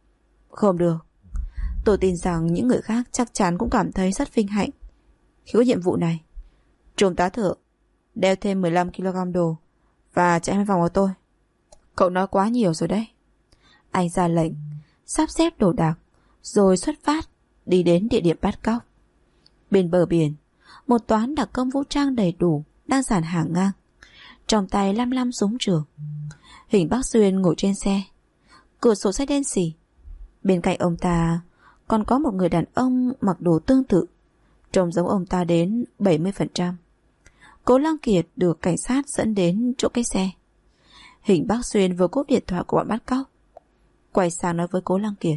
Không được. Tôi tin rằng những người khác chắc chắn cũng cảm thấy rất vinh hạnh khi có nhiệm vụ này. Trung tá Thượng, đeo thêm 15 kg đồ và chạy 2 vòng vào tôi. Cậu nói quá nhiều rồi đấy. Anh ra lệnh, sắp xếp đồ đạc, rồi xuất phát đi đến địa điểm bắt cóc. Bên bờ biển, một toán đặc công vũ trang đầy đủ đang dàn hàng ngang, trong tay lăm súng trường. Hình Bắc Xuyên ngồi trên xe, cửa sổ xe đen xì. Bên cạnh ông ta còn có một người đàn ông mặc đồ tương tự, trông giống ông ta đến 70%. Cố Lăng Kiệt được cảnh sát dẫn đến chỗ cái xe. Hình Bắc Xuyên vừa cúp điện thoại của bọn bắt cóc, quay sang nói với Cố Lăng Kiệt.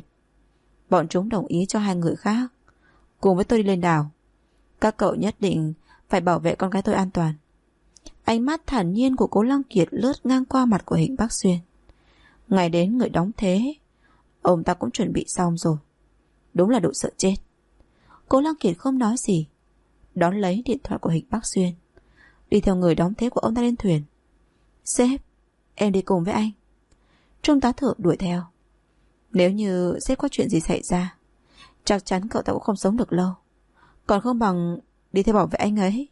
Bọn chúng đồng ý cho 2 người khác cùng với tôi đi lên đảo. Các cậu nhất định phải bảo vệ con gái tôi an toàn. Ánh mắt thản nhiên của Cố Lăng Kiệt lướt ngang qua mặt của Hình Bắc Xuyên. Ngày đến người đóng thế, ông ta cũng chuẩn bị xong rồi. Đúng là độ sợ chết. Cố Lăng Kiệt không nói gì, đón lấy điện thoại của Hình Bắc Xuyên, đi theo người đóng thế của ông ta lên thuyền. Sếp, em đi cùng với anh. Trung tá Thượng đuổi theo. Nếu như sếp có chuyện gì xảy ra, chắc chắn cậu ta cũng không sống được lâu. Còn không bằng đi theo bảo vệ anh ấy.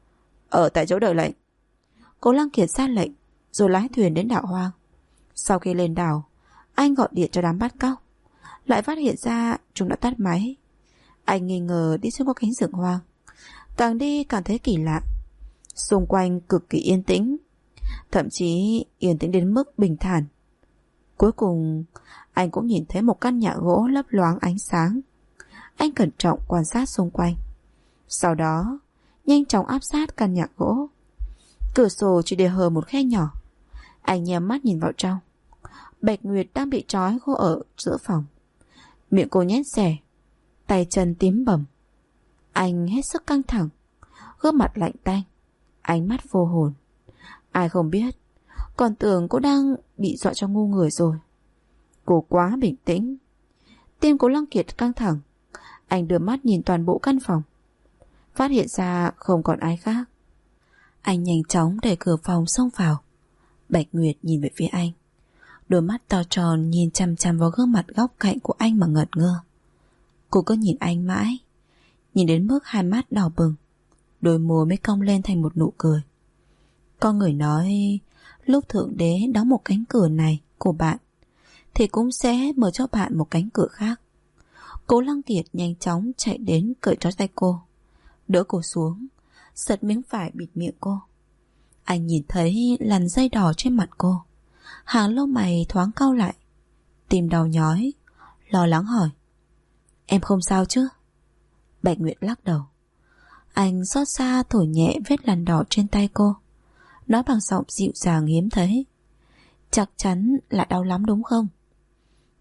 Ở tại chỗ đợi lệnh. Cố Lăng Kiệt ra lệnh, rồi lái thuyền đến đảo hoang. Sau khi lên đảo, anh gọi điện cho đám bắt cóc, lại phát hiện ra chúng đã tắt máy. Anh nghi ngờ đi xuyên qua cánh rừng hoang. Càng đi càng thấy kỳ lạ. Xung quanh cực kỳ yên tĩnh, thậm chí yên tĩnh đến mức bình thản. Cuối cùng anh cũng nhìn thấy một căn nhà gỗ lấp loáng ánh sáng. Anh cẩn trọng quan sát xung quanh, sau đó nhanh chóng áp sát căn nhà gỗ. Cửa sổ chỉ để hờ một khe nhỏ. Anh nhắm mắt nhìn vào trong. Bạch Nguyệt đang bị trói khô ở giữa phòng, miệng cô nhét rẻ, tay chân tím bầm. Anh hết sức căng thẳng, gương mặt lạnh tanh, ánh mắt vô hồn. Ai không biết, còn tưởng cô đang bị dọa cho ngu người rồi. Cô quá bình tĩnh. Tim Cố Lăng Kiệt căng thẳng. Anh đưa mắt nhìn toàn bộ căn phòng, phát hiện ra không còn ai khác. Anh nhanh chóng đẩy cửa phòng xông vào. Bạch Nguyệt nhìn về phía anh, đôi mắt to tròn nhìn chằm chằm vào gương mặt góc cạnh của anh mà ngẩn ngơ. Cô cứ nhìn anh mãi, nhìn đến mức 2 mắt đỏ bừng, đôi môi mới cong lên thành một nụ cười. Có người nói lúc Thượng Đế đóng một cánh cửa này của bạn thì cũng sẽ mở cho bạn một cánh cửa khác. Cố Lăng Kiệt nhanh chóng chạy đến cởi trói tay cô, đỡ cô xuống, giật miếng vải bịt miệng cô. Anh nhìn thấy làn dây đỏ trên mặt cô, hàng lông mày thoáng cau lại, tim đau nhói, lo lắng hỏi. Em không sao chứ? Bạch Nguyệt lắc đầu. Anh xót xa thổi nhẹ vết làn đỏ trên tay cô, nói bằng giọng dịu dàng hiếm thấy. Chắc chắn là đau lắm đúng không?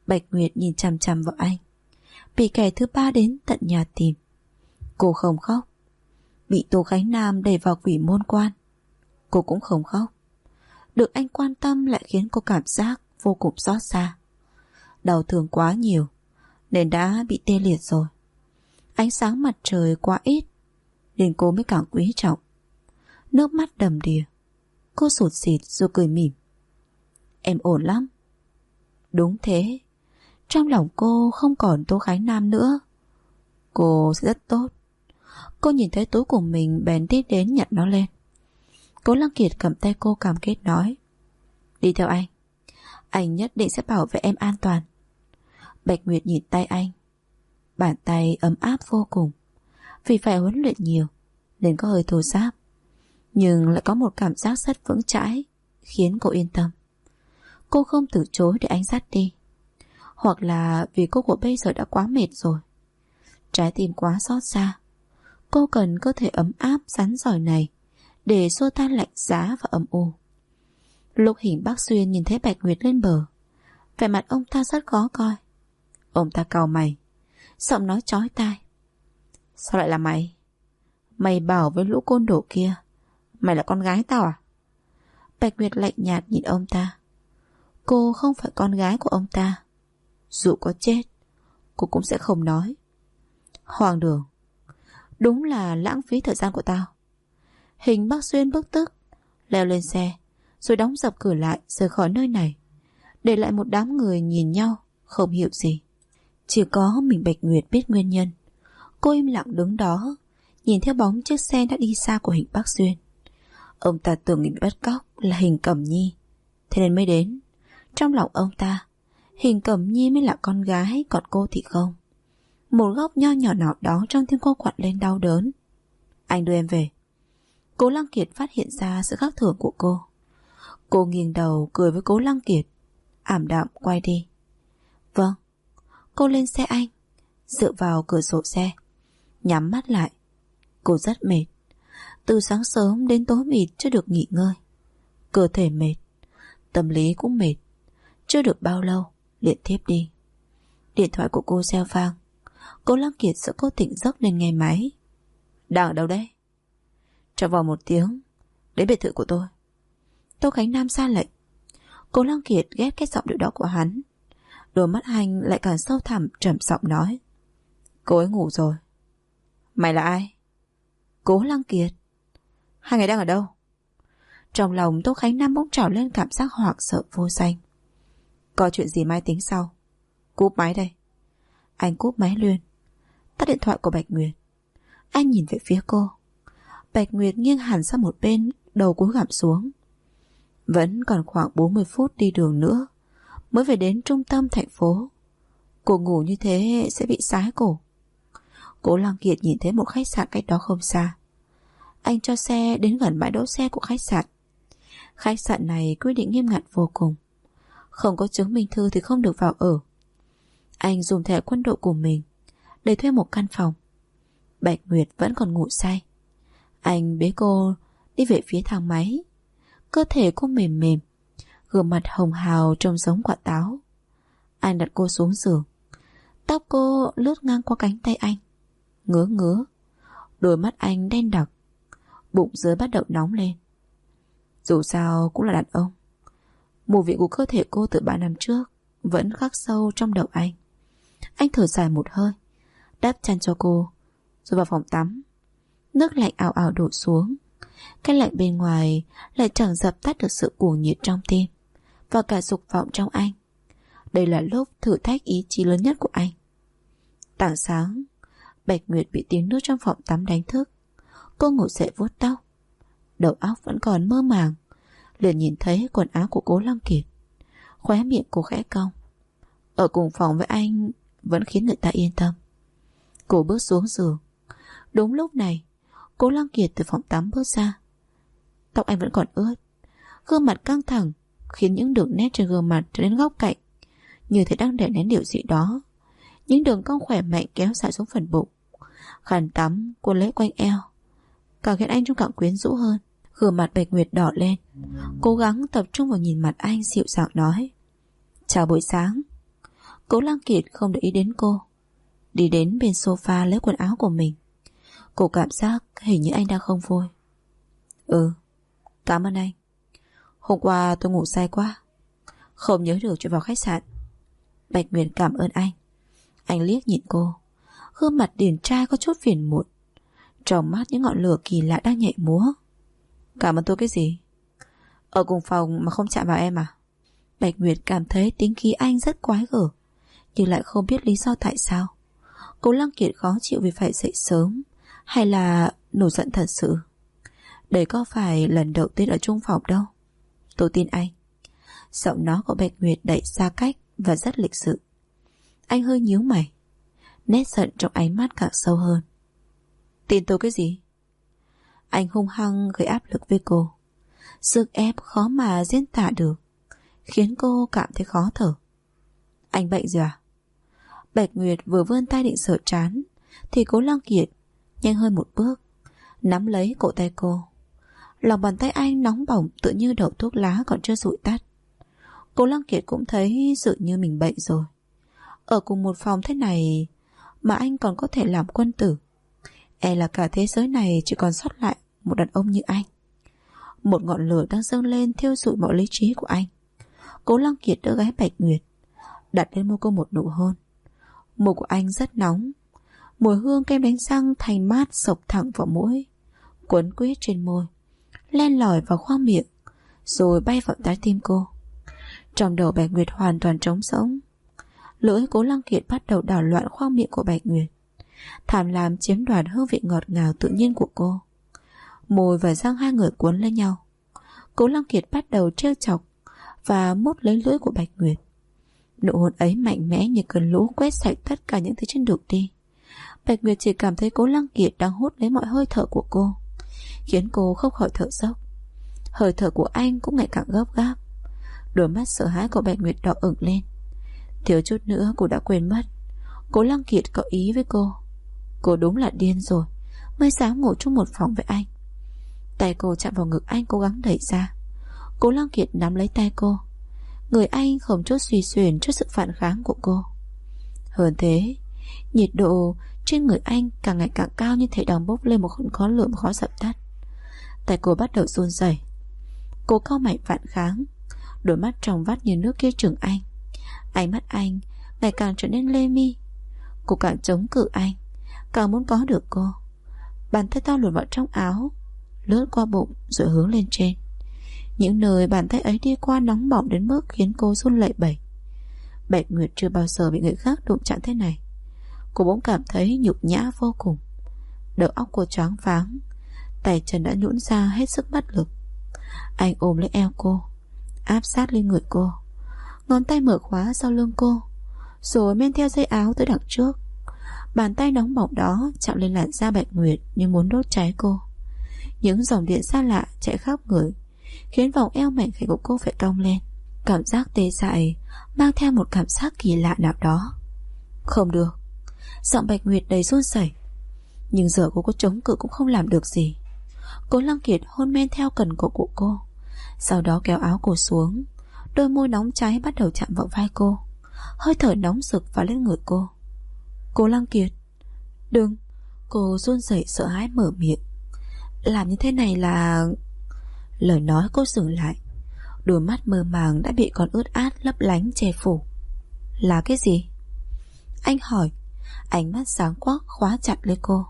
Bạch Nguyệt nhìn chằm chằm vào anh. Bị kẻ thứ ba đến tận nhà tìm. Cô không khóc. Bị Tô Khánh Nam đẩy vào quỷ môn quan, cô cũng không khóc. Được anh quan tâm lại khiến cô cảm giác vô cùng xót xa. Đau thương quá nhiều nên đã bị tê liệt rồi. Ánh sáng mặt trời quá ít nên cô mới càng quý trọng. Nước mắt đầm đìa, cô sụt sịt rồi cười mỉm. Em ổn lắm. Đúng thế. Trong lòng cô không còn Tô Khánh Nam nữa. Cô sẽ rất tốt. Cô nhìn thấy túi của mình bèn đi đến nhặt nó lên. Cố Lăng Kiệt cầm tay cô cam kết nói: Đi theo anh nhất định sẽ bảo vệ em an toàn. Bạch Nguyệt nhìn tay anh. Bàn tay ấm áp vô cùng. Vì phải huấn luyện nhiều nên có hơi thô ráp, nhưng lại có một cảm giác rất vững chãi, khiến cô yên tâm. Cô không từ chối để anh dắt đi. Hoặc là vì cô của bây giờ đã quá mệt rồi. Trái tim quá xót xa. Cô cần cơ thể ấm áp rắn giỏi này để xua tan lạnh giá và âm u. Lúc Hình Bắc Xuyên nhìn thấy Bạch Nguyệt lên bờ, vẻ mặt ông ta rất khó coi. Ông ta cau mày, giọng nói chói tai: Sao lại là mày? Mày bảo với lũ côn đồ kia mày là con gái tao à? Bạch Nguyệt lạnh nhạt nhìn ông ta. Cô không phải con gái của ông ta. Dù có chết, cô cũng sẽ không nói. Hoàng đường, đúng là lãng phí thời gian của tao. Hình Bắc Xuyên bức tức leo lên xe rồi đóng dập cửa lại, rời khỏi nơi này, để lại một đám người nhìn nhau không hiểu gì. Chỉ có mình Bạch Nguyệt biết nguyên nhân. Cô im lặng đứng đó, nhìn theo bóng chiếc xe đã đi xa của Hình Bắc Xuyên. Ông ta tưởng mình bị bắt cóc là Hình Cẩm Nhi, thế nên mới đến. Trong lòng ông ta, Hình Cẩm Nhi mới là con gái, còn cô thì không. Một góc nho nhỏ nào đó trong tim cô quặn lên đau đớn. Anh đưa em về. Cố Lăng Kiệt phát hiện ra sự khác thường của cô. Cô nghiêng đầu cười với Cố Lăng Kiệt, ảm đạm quay đi. Vâng. Cô lên xe anh, dựa vào cửa sổ xe, nhắm mắt lại. Cô rất mệt. Từ sáng sớm đến tối mịt chưa được nghỉ ngơi. Cơ thể mệt, tâm lý cũng mệt. Chưa được bao lâu liền thiếp đi. Điện thoại của cô reo vang. Cố Lăng Kiệt sợ cô tỉnh giấc nên nghe máy. Đang ở đâu đấy? Trong vòng 1 tiếng đến biệt thự của tôi. Tô Khánh Nam ra lệnh. Cố Lăng Kiệt ghét cái giọng điệu đó của hắn. Đôi mắt anh lại càng sâu thẳm, trầm giọng nói: Cô ấy ngủ rồi. Mày là ai? Cố Lăng Kiệt. Hai người đang ở đâu? Trong lòng Tô Khánh Nam bỗng trào lên cảm giác hoảng sợ vô danh. Có chuyện gì mai tính sau. Cúp máy đây. Anh cúp máy liền, tắt điện thoại của Bạch Nguyệt. Anh nhìn về phía cô. Bạch Nguyệt nghiêng hẳn sang một bên, đầu cúi gằm xuống. Vẫn còn khoảng 40 phút đi đường nữa mới về đến trung tâm thành phố. Cô ngủ như thế sẽ bị sái cổ. Cố Lăng Kiệt nhìn thấy một khách sạn cách đó không xa. Anh cho xe đến gần bãi đỗ xe của khách sạn. Khách sạn này quy định nghiêm ngặt vô cùng. Không có chứng minh thư thì không được vào ở. Anh dùng thẻ quân đội của mình để thuê một căn phòng. Bạch Nguyệt vẫn còn ngủ say. Anh bế cô đi về phía thang máy. Cơ thể cô mềm mềm, gương mặt hồng hào trông giống quả táo. Anh đặt cô xuống giường. Tóc cô lướt ngang qua cánh tay anh. Ngứa ngứa. Đôi mắt anh đen đặc. Bụng dưới bắt đầu nóng lên. Dù sao cũng là đàn ông. Mùi vị của cơ thể cô từ 3 năm trước vẫn khắc sâu trong đầu anh. Anh thở dài một hơi, đắp chăn cho cô, rồi vào phòng tắm. Nước lạnh ào ào đổ xuống. Cái lạnh bên ngoài lại chẳng dập tắt được sự cuồng nhiệt trong tim và cả dục vọng trong anh. Đây là lúc thử thách ý chí lớn nhất của anh. Tảng sáng, Bạch Nguyệt bị tiếng nước trong phòng tắm đánh thức. Cô ngồi dậy vuốt tóc. Đầu óc vẫn còn mơ màng. Liền nhìn thấy quần áo của Cố Lăng Kiệt. Khóe miệng cô khẽ cong. Ở cùng phòng với anh vẫn khiến người ta yên tâm. Cô bước xuống giường. Đúng lúc này, Cố Lăng Kiệt từ phòng tắm bước ra. Tóc anh vẫn còn ướt. Gương mặt căng thẳng khiến những đường nét trên gương mặt trở nên góc cạnh, như thể đang đè nén điều gì đó. Những đường cong khỏe mạnh kéo dài xuống phần bụng. Khăn tắm cuốn lấy quanh eo, càng khiến anh trông càng quyến rũ hơn. Gương mặt Bạch Nguyệt đỏ lên. Cố gắng tập trung vào nhìn mặt anh, dịu dàng nói: Chào buổi sáng. Cố Lăng Kiệt không để ý đến cô, đi đến bên sofa lấy quần áo của mình. Cô cảm giác hình như anh đang không vui. Cảm ơn anh. Hôm qua tôi ngủ say quá, không nhớ được chuyện vào khách sạn. Bạch Nguyệt cảm ơn anh. Anh liếc nhìn cô, gương mặt điển trai có chút phiền muộn, trong mắt những ngọn lửa kỳ lạ đang nhảy múa. Cảm ơn tôi cái gì? Ở cùng phòng mà không chạm vào em à? Bạch Nguyệt cảm thấy tính khí anh rất quái gở, nhưng lại không biết lý do tại sao. Cố Lăng Kiệt khó chịu vì phải dậy sớm, hay là nổi giận thật sự? Đây có phải lần đầu tiên ở chung phòng đâu. Tôi tin anh. Giọng nói của Bạch Nguyệt đầy xa cách và rất lịch sự. Anh hơi nhíu mày, nét giận trong ánh mắt càng sâu hơn. Tin tôi cái gì? Anh hung hăng gây áp lực với cô, sức ép khó mà diễn tả được, khiến cô cảm thấy khó thở. Anh bệnh rồi à? Bạch Nguyệt vừa vươn tay định sờ trán thì Cố Lăng Kiệt nhanh hơn một bước, nắm lấy cổ tay cô. Lòng bàn tay anh nóng bỏng tựa như đầu thuốc lá còn chưa dụi tắt. Cố Lăng Kiệt cũng thấy dường như mình bệnh rồi. Ở cùng một phòng thế này mà anh còn có thể làm quân tử, e là cả thế giới này chỉ còn sót lại một đàn ông như anh. Một ngọn lửa đang dâng lên thiêu rụi mọi lý trí của anh. Cố Lăng Kiệt đỡ gái Bạch Nguyệt, đặt lên môi cô một nụ hôn. Môi của anh rất nóng, mùi hương kem đánh răng thanh mát xộc thẳng vào mũi, quấn quýt trên môi, len lỏi vào khoang miệng, rồi bay vào trái tim cô. Trong đầu Bạch Nguyệt hoàn toàn trống rỗng. Lưỡi Cố Lăng Kiệt bắt đầu đảo loạn khoang miệng của Bạch Nguyệt, tham lam chiếm đoạt hương vị ngọt ngào tự nhiên của cô. Môi và răng hai người cuốn lên nhau. Cố Lăng Kiệt bắt đầu trêu chọc và mút lấy lưỡi của Bạch Nguyệt. Nụ hôn ấy mạnh mẽ như cơn lũ quét sạch tất cả những thứ trên đường đi. Bạch Nguyệt chỉ cảm thấy Cố Lăng Kiệt đang hút lấy mọi hơi thở của cô, khiến cô không khỏi thở dốc. Hơi thở của anh cũng ngày càng gấp gáp. Đôi mắt sợ hãi của Bạch Nguyệt đỏ ửng lên. Thiếu chút nữa cô đã quên mất Cố Lăng Kiệt có ý với cô. Cô đúng là điên rồi mới dám ngủ chung một phòng với anh. Tay cô chạm vào ngực anh, cố gắng đẩy ra. Cố Lăng Kiệt nắm lấy tay cô. Người anh không chút suy xuyển trước sự phản kháng của cô. Hơn thế, nhiệt độ trên người anh càng ngày càng cao, như thể đang bốc lên một khói lửa khó dập tắt. Tay cô bắt đầu run rẩy. Cô cau mày phản kháng, đôi mắt trong vắt như nước kia trừng anh. Ánh mắt anh ngày càng trở nên lê mi. Cô càng chống cự anh, càng muốn có được cô. Bàn tay to luồn vào trong áo, lướt qua bụng rồi hướng lên trên. Những nơi bàn tay ấy đi qua nóng bỏng đến mức khiến cô run lẩy bẩy. Bạch Nguyệt chưa bao giờ bị người khác đụng chạm thế này. Cô bỗng cảm thấy nhục nhã vô cùng. Đầu óc cô choáng váng, tay chân đã nhũn ra hết sức bất lực. Anh ôm lấy eo cô, áp sát lên người cô, ngón tay mở khóa sau lưng cô, rồi men theo dây áo tới đằng trước. Bàn tay nóng bỏng đó chạm lên làn da Bạch Nguyệt như muốn đốt cháy cô. Những dòng điện xa lạ chạy khắp người, khiến vòng eo mảnh khảnh của cô phải cong lên. Cảm giác tê dại mang theo một cảm giác kỳ lạ nào đó. Không được. Giọng Bạch Nguyệt đầy run rẩy. Nhưng giờ cô có chống cự cũng không làm được gì. Cố Lăng Kiệt hôn men theo cần cổ của cô, sau đó kéo áo cô xuống. Đôi môi nóng cháy bắt đầu chạm vào vai cô, hơi thở nóng rực vào lên người cô. Cố Lăng Kiệt, đừng. Cô run rẩy sợ hãi mở miệng. Làm như thế này là... Lời nói cô dừng lại. Đôi mắt mơ màng đã bị con ướt át lấp lánh che phủ. Là cái gì? Anh hỏi, ánh mắt sáng quắc khóa chặt lấy cô.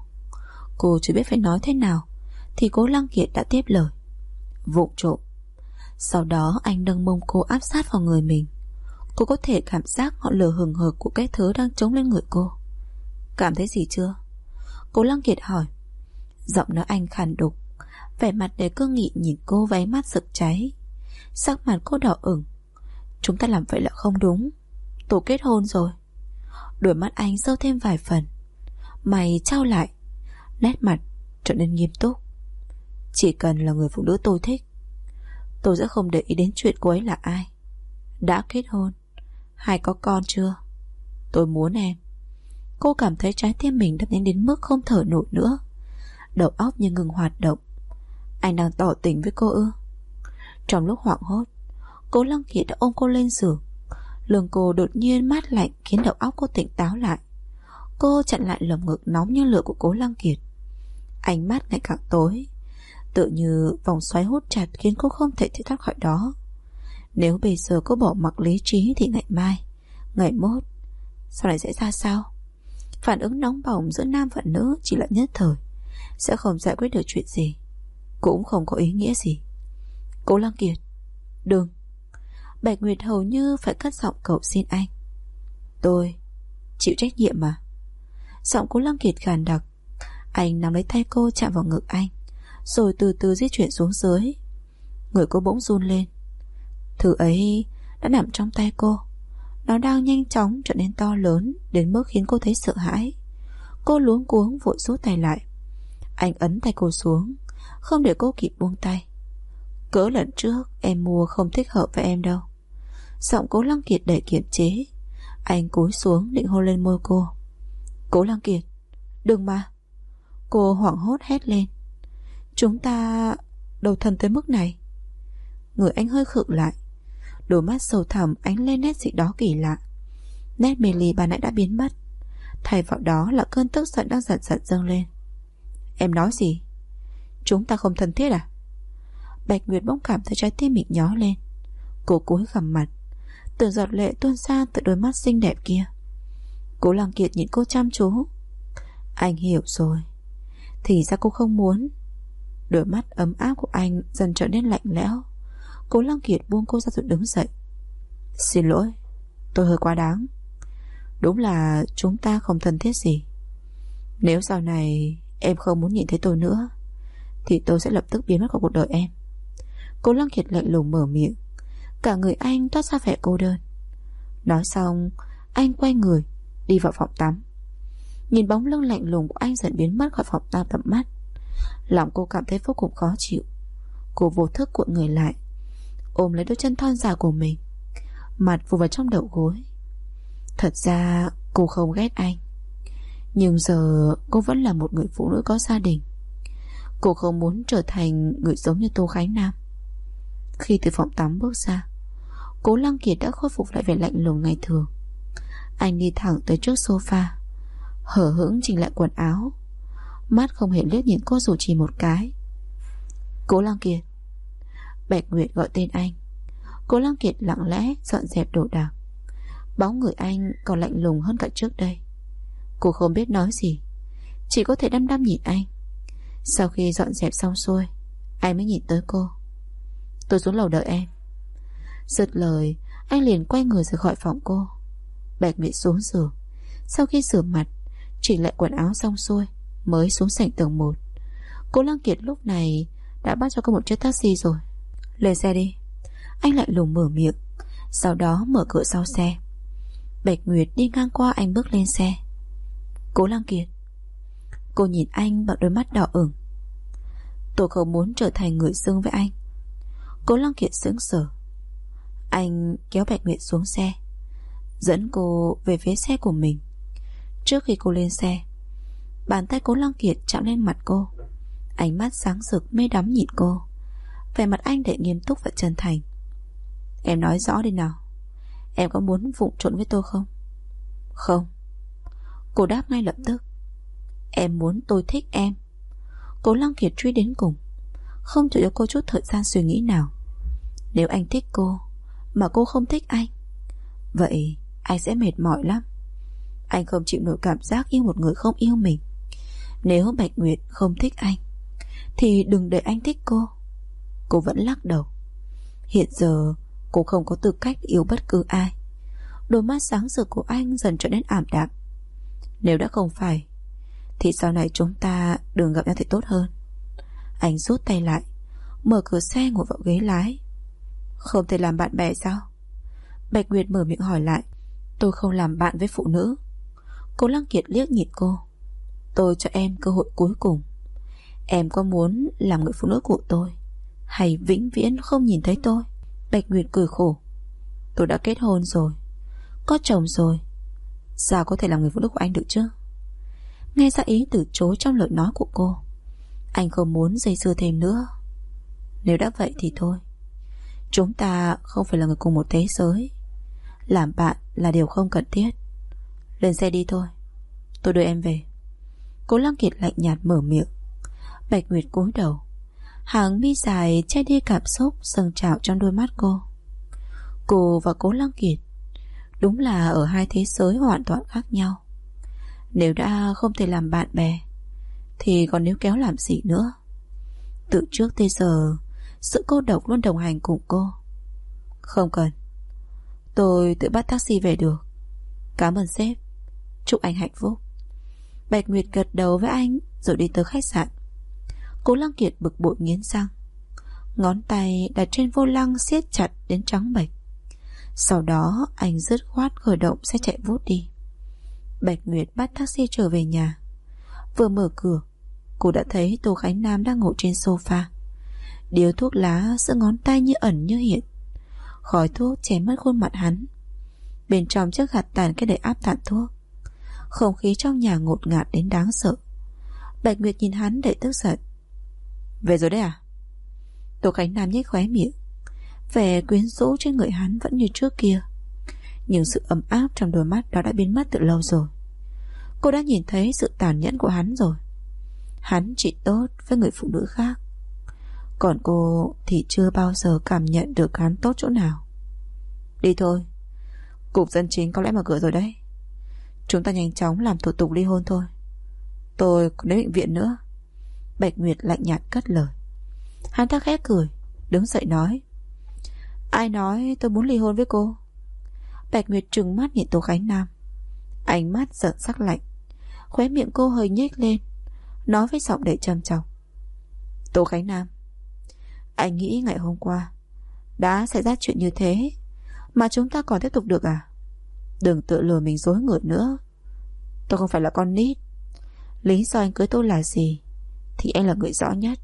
Cô chưa biết phải nói thế nào thì Cố Lăng Kiệt đã tiếp lời. Vụng trộm. Sau đó anh nâng mông cô áp sát vào người mình. Cô có thể cảm giác ngọn lửa hừng hực của cái thứ đang chống lên người cô. Cảm thấy gì chưa? Cố Lăng Kiệt hỏi. Giọng nói anh khàn đục, vẻ mặt đầy cương nghị nhìn cô với ánh mắt rực cháy. Sắc mặt cô đỏ ửng. Chúng ta làm vậy là không đúng. Tôi kết hôn rồi. Đôi mắt anh sâu thêm vài phần, mày trao lại, nét mặt trở nên nghiêm túc. Chỉ cần là người phụ nữ tôi thích, tôi sẽ không để ý đến chuyện cô ấy là ai. Đã kết hôn, hay có con chưa? Tôi muốn em. Cô cảm thấy trái tim mình đập nhanh đến mức không thở nổi nữa, đầu óc như ngừng hoạt động. Anh đang tỏ tình với cô ư? Trong lúc hoảng hốt, Cố Lăng Kiệt đã ôm cô lên giường, Lưng cô đột nhiên mát lạnh khiến đầu óc cô tỉnh táo lại. Cô chặn lại lồng ngực nóng như lửa của Cố Lăng Kiệt. Ánh mắt ngày càng tối, tự như vòng xoáy hút chặt khiến cô không thể thoát khỏi đó. Nếu bây giờ cô bỏ mặc lý trí thì ngày mai, ngày mốt, sau này sẽ ra sao? Phản ứng nóng bỏng giữa nam và nữ chỉ là nhất thời, sẽ không giải quyết được chuyện gì, cũng không có ý nghĩa gì. Cố Lăng Kiệt, đừng. Bạch Nguyệt hầu như phải cất giọng cầu xin anh. Tôi chịu trách nhiệm mà. Giọng Cố Lăng Kiệt khàn đặc. Anh nắm lấy tay cô chạm vào ngực anh, rồi từ từ di chuyển xuống dưới. Người cô bỗng run lên. Thứ ấy đã nằm trong tay cô. Nó đang nhanh chóng trở nên to lớn đến mức khiến cô thấy sợ hãi. Cô luống cuống vội rút tay lại. Anh ấn tay cô xuống, không để cô kịp buông tay. Cỡ lần trước em mua không thích hợp với em đâu. Giọng Cố Lăng Kiệt đầy kiềm chế. Anh cúi xuống định hôn lên môi cô. Cố Lăng Kiệt, đừng mà. Cô hoảng hốt hét lên. Chúng ta đầu thân tới mức này. Người anh hơi khựng lại, đôi mắt sâu thẳm ánh lên nét gì đó kỳ lạ. Nét mê ly ban nãy đã biến mất, thay vào đó là cơn tức giận đang dần dần dâng lên. Em nói gì? Chúng ta không thân thiết à? Bạch Nguyệt bỗng cảm thấy trái tim mình nhói lên. Cô cúi gằm mặt, từng giọt lệ tuôn ra từ đôi mắt xinh đẹp kia. Cố Lăng Kiệt nhìn cô chăm chú. Anh hiểu rồi. Thì ra cô không muốn. Đôi mắt ấm áp của anh dần trở nên lạnh lẽo. Cố Lăng Kiệt buông cô ra rồi đứng dậy. Xin lỗi, tôi hơi quá đáng. Đúng là chúng ta không thân thiết gì. Nếu sau này em không muốn nhìn thấy tôi nữa thì tôi sẽ lập tức biến mất khỏi cuộc đời em. Cố Lăng Kiệt lạnh lùng mở miệng. Cả người anh toát ra vẻ cô đơn. Nói xong, anh quay người đi vào phòng tắm. Nhìn bóng lưng lạnh lùng của anh dần biến mất khỏi phòng tắm tầm mắt, lòng cô cảm thấy vô cùng khó chịu. Cô vô thức cuộn người lại, ôm lấy đôi chân thon dài của mình, mặt vùi vào trong đầu gối. Thật ra cô không ghét anh, nhưng giờ cô vẫn là một người phụ nữ có gia đình. Cô không muốn trở thành người giống như Tô Khánh Nam. Khi từ phòng tắm bước ra, Cố Lăng Kiệt đã khôi phục lại vẻ lạnh lùng ngày thường. Anh đi thẳng tới trước sofa, hở hững chỉnh lại quần áo, mắt không hề liếc nhìn cô dù chỉ một cái. Cố Lăng Kiệt. Bạch Nguyệt gọi tên anh. Cố Lăng Kiệt lặng lẽ dọn dẹp đồ đạc. Bóng người anh còn lạnh lùng hơn cả trước đây. Cô không biết nói gì, chỉ có thể đăm đăm nhìn anh. Sau khi dọn dẹp xong xuôi, anh mới nhìn tới cô. Tôi xuống lầu đợi em. Dứt lời, anh liền quay người rời khỏi phòng cô. Bạch Nguyệt xuống giường. Sau khi rửa mặt, chỉnh lại quần áo xong xuôi, mới xuống sảnh tầng 1. Cố Lăng Kiệt lúc này đã bắt cho cô một chiếc taxi rồi. Lên xe đi. Anh lạnh lùng mở miệng, sau đó mở cửa sau xe. Bạch Nguyệt đi ngang qua anh bước lên xe. Cố Lăng Kiệt. Cô nhìn anh bằng đôi mắt đỏ ửng. Tôi không muốn trở thành người xưng với anh. Cố Lăng Kiệt sững sờ. Anh kéo Bạch Nguyệt xuống xe, dẫn cô về phía xe của mình. Trước khi cô lên xe, bàn tay Cố Lăng Kiệt chạm lên mặt cô. Ánh mắt sáng rực mê đắm nhìn cô. Vẻ mặt anh đầy nghiêm túc và chân thành. Em nói rõ đi nào. Em có muốn vụng trộn với tôi không? Không. Cô đáp ngay lập tức. Em muốn tôi thích em. Cố Lăng Kiệt truy đến cùng, không cho cô chút thời gian suy nghĩ nào. Nếu anh thích cô mà cô không thích anh, vậy anh sẽ mệt mỏi lắm. Anh không chịu nổi cảm giác yêu một người không yêu mình. Nếu Bạch Nguyệt không thích anh thì đừng để anh thích cô. Cô vẫn lắc đầu. Hiện giờ cô không có tư cách yêu bất cứ ai. Đôi mắt sáng rực của anh dần trở nên ảm đạm. Nếu đã không phải thì sau này chúng ta đừng gặp nhau thì tốt hơn. Anh rút tay lại, mở cửa xe ngồi vào ghế lái. Không thể làm bạn bè sao? Bạch Nguyệt mở miệng hỏi lại. Tôi không làm bạn với phụ nữ. Cố Lăng Kiệt liếc nhìn cô. Tôi cho em cơ hội cuối cùng. Em có muốn làm người phụ nữ của tôi, hay vĩnh viễn không nhìn thấy tôi? Bạch Nguyệt cười khổ. Tôi đã kết hôn rồi, có chồng rồi, sao có thể làm người phụ nữ của anh được chứ? Nghe ra ý từ chối trong lời nói của cô, anh không muốn dây dưa thêm nữa. Nếu đã vậy thì thôi. Chúng ta không phải là người cùng một thế giới. Làm bạn là điều không cần thiết. Lên xe đi thôi, tôi đưa em về. Cố Lăng Kiệt lạnh nhạt mở miệng. Bạch Nguyệt cúi đầu, hàng mi dài che đi cảm xúc dâng trào trong đôi mắt cô. Cô và Cố Lăng Kiệt đúng là ở hai thế giới hoàn toàn khác nhau. Nếu đã không thể làm bạn bè thì còn níu kéo làm gì nữa. Từ trước tới giờ sự cô độc luôn đồng hành cùng cô. Không cần, tôi tự bắt taxi về được. Cảm ơn sếp, chúc anh hạnh phúc. Bạch Nguyệt gật đầu với anh rồi đi tới khách sạn. Cố Lăng Kiệt bực bội nghiến răng, ngón tay đặt trên vô lăng siết chặt đến trắng bệch. Sau đó anh dứt khoát khởi động xe chạy vút đi. Bạch Nguyệt bắt taxi trở về nhà. Vừa mở cửa, cô đã thấy Tô Khánh Nam đang ngồi trên sofa, điếu thuốc lá giữa ngón tay như ẩn như hiện. Khói thuốc che mất khuôn mặt hắn. Bên trong chiếc gạt tàn cái đầy áp tàn thuốc. Không khí trong nhà ngột ngạt đến đáng sợ. Bạch Nguyệt nhìn hắn đầy tức giận. Về rồi đấy à? Tô Khánh Nam nhếch khóe miệng. Vẻ quyến rũ trên người hắn vẫn như trước kia, nhưng sự ấm áp trong đôi mắt đó đã biến mất từ lâu rồi. Cô đã nhìn thấy sự tàn nhẫn của hắn rồi. Hắn chỉ tốt với người phụ nữ khác, còn cô thì chưa bao giờ cảm nhận được hắn tốt chỗ nào. Đi thôi, cục dân chính có lẽ mở cửa rồi đấy. Chúng ta nhanh chóng làm thủ tục ly hôn thôi. Tôi còn đến bệnh viện nữa. Bạch Nguyệt lạnh nhạt cất lời. Hắn ta khẽ cười, đứng dậy nói. Ai nói tôi muốn ly hôn với cô? Bạch Nguyệt trừng mắt nhìn Tô Khánh Nam, ánh mắt giận sắc lạnh. Khóe miệng cô hơi nhếch lên, nói với giọng đầy trầm trọng. Tô Khánh Nam, anh nghĩ ngày hôm qua đã xảy ra chuyện như thế mà chúng ta còn tiếp tục được à? Đừng tự lừa mình dối người nữa. Tôi không phải là con nít. Lý do anh cưới tôi là gì thì anh là người rõ nhất.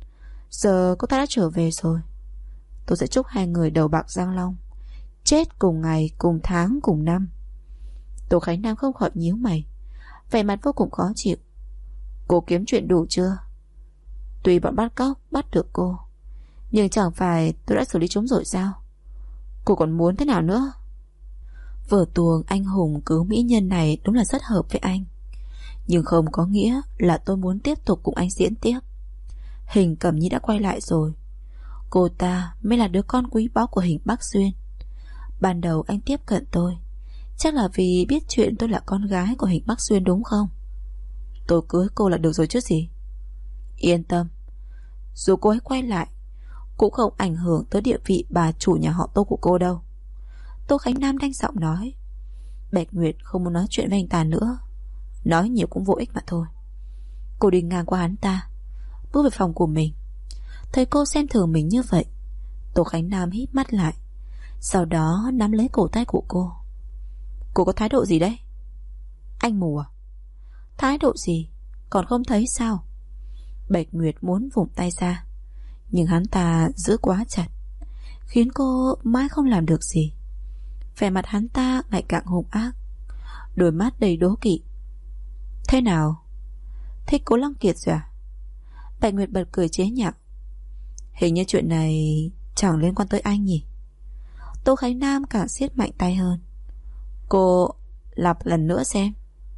Giờ cô ta đã trở về rồi, tôi sẽ chúc hai người đầu bạc răng long, chết cùng ngày, cùng tháng, cùng năm. Tô Khánh Nam không khỏi nhíu mày, vẻ mặt vô cùng khó chịu. Cô kiếm chuyện đủ chưa? Tuy bọn bắt cóc bắt được cô, nhưng chẳng phải tôi đã xử lý chúng rồi sao? Cô còn muốn thế nào nữa? Vở tuồng anh hùng cứu mỹ nhân này đúng là rất hợp với anh, nhưng không có nghĩa là tôi muốn tiếp tục cùng anh diễn tiếp. Hình Cẩm Nhi đã quay lại rồi. Cô ta mới là đứa con quý báu của Hình Bắc Xuyên. Ban đầu anh tiếp cận tôi chắc là vì biết chuyện tôi là con gái của Hình Bắc Xuyên đúng không? Tôi cưới cô là được rồi chứ gì. Yên tâm, dù cô ấy quay lại cũng không ảnh hưởng tới địa vị bà chủ nhà họ Tô của cô đâu. Tô Khánh Nam đanh giọng nói. Bạch Nguyệt không muốn nói chuyện với anh ta nữa, nói nhiều cũng vô ích mà thôi. Cô đi ngang qua hắn ta, bước về phòng của mình. Thấy cô xem thường mình như vậy, Tô Khánh Nam híp mắt lại, sau đó nắm lấy cổ tay của cô. Cô có thái độ gì đấy? Anh mù à? Thái độ gì? Còn không thấy sao? Bạch Nguyệt muốn vùng tay ra, nhưng hắn ta giữ quá chặt, khiến cô mãi không làm được gì. Vẻ mặt hắn ta ngày càng hung ác, đôi mắt đầy đố kỵ. Thế nào? Thích Cố Lăng Kiệt rồi à? Bạch Nguyệt bật cười chế nhạo. Hình như chuyện này chẳng liên quan tới anh nhỉ? Tô Khánh Nam càng siết mạnh tay hơn. Cô lặp lần nữa xem.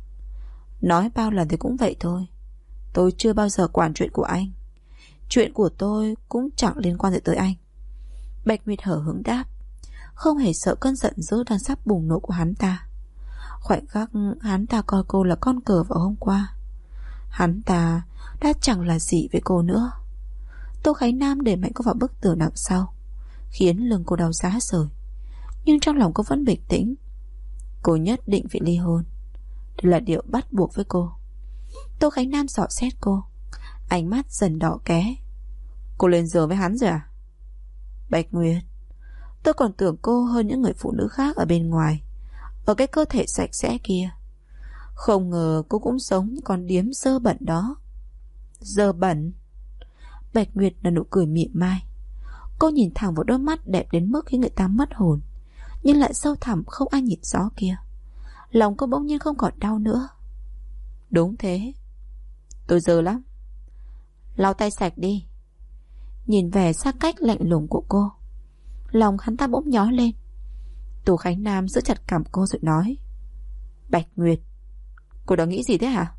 Nói bao lần thì cũng vậy thôi. Tôi chưa bao giờ quản chuyện của anh. Chuyện của tôi cũng chẳng liên quan gì tới anh. Bạch Nguyệt hở hững đáp, không hề sợ cơn giận dữ đang sắp bùng nổ của hắn ta. Khoảnh khắc hắn ta coi cô là con cờ vào hôm qua, hắn ta đã chẳng là gì với cô nữa. Tô Khánh Nam đẩy mạnh cô vào bức tường đằng sau, khiến lưng cô đau rã rời, nhưng trong lòng cô vẫn bình tĩnh. Cô nhất định phải ly hôn, đây là điều bắt buộc với cô. Tô Khánh Nam dò xét cô, ánh mắt dần đỏ ké. Cô lên giường với hắn rồi à? Bạch Nguyệt, tôi còn tưởng cô hơn những người phụ nữ khác ở bên ngoài, ở cái cơ thể sạch sẽ kia. Không ngờ cô cũng giống như con điếm dơ bẩn đó. Dơ bẩn? Bạch Nguyệt là nụ cười mỉa mai. Cô nhìn thẳng vào đôi mắt đẹp đến mức khiến người ta mất hồn, nhưng lại sâu thẳm không ai nhìn rõ kia. Lòng cô bỗng nhiên không còn đau nữa. Đúng thế, tôi dơ lắm. Lau tay sạch đi. Nhìn vẻ xa cách lạnh lùng của cô, lòng hắn ta bỗng nhói lên. Tô Khánh Nam giữ chặt cằm cô rồi nói: Bạch Nguyệt, cô đã nghĩ gì thế hả?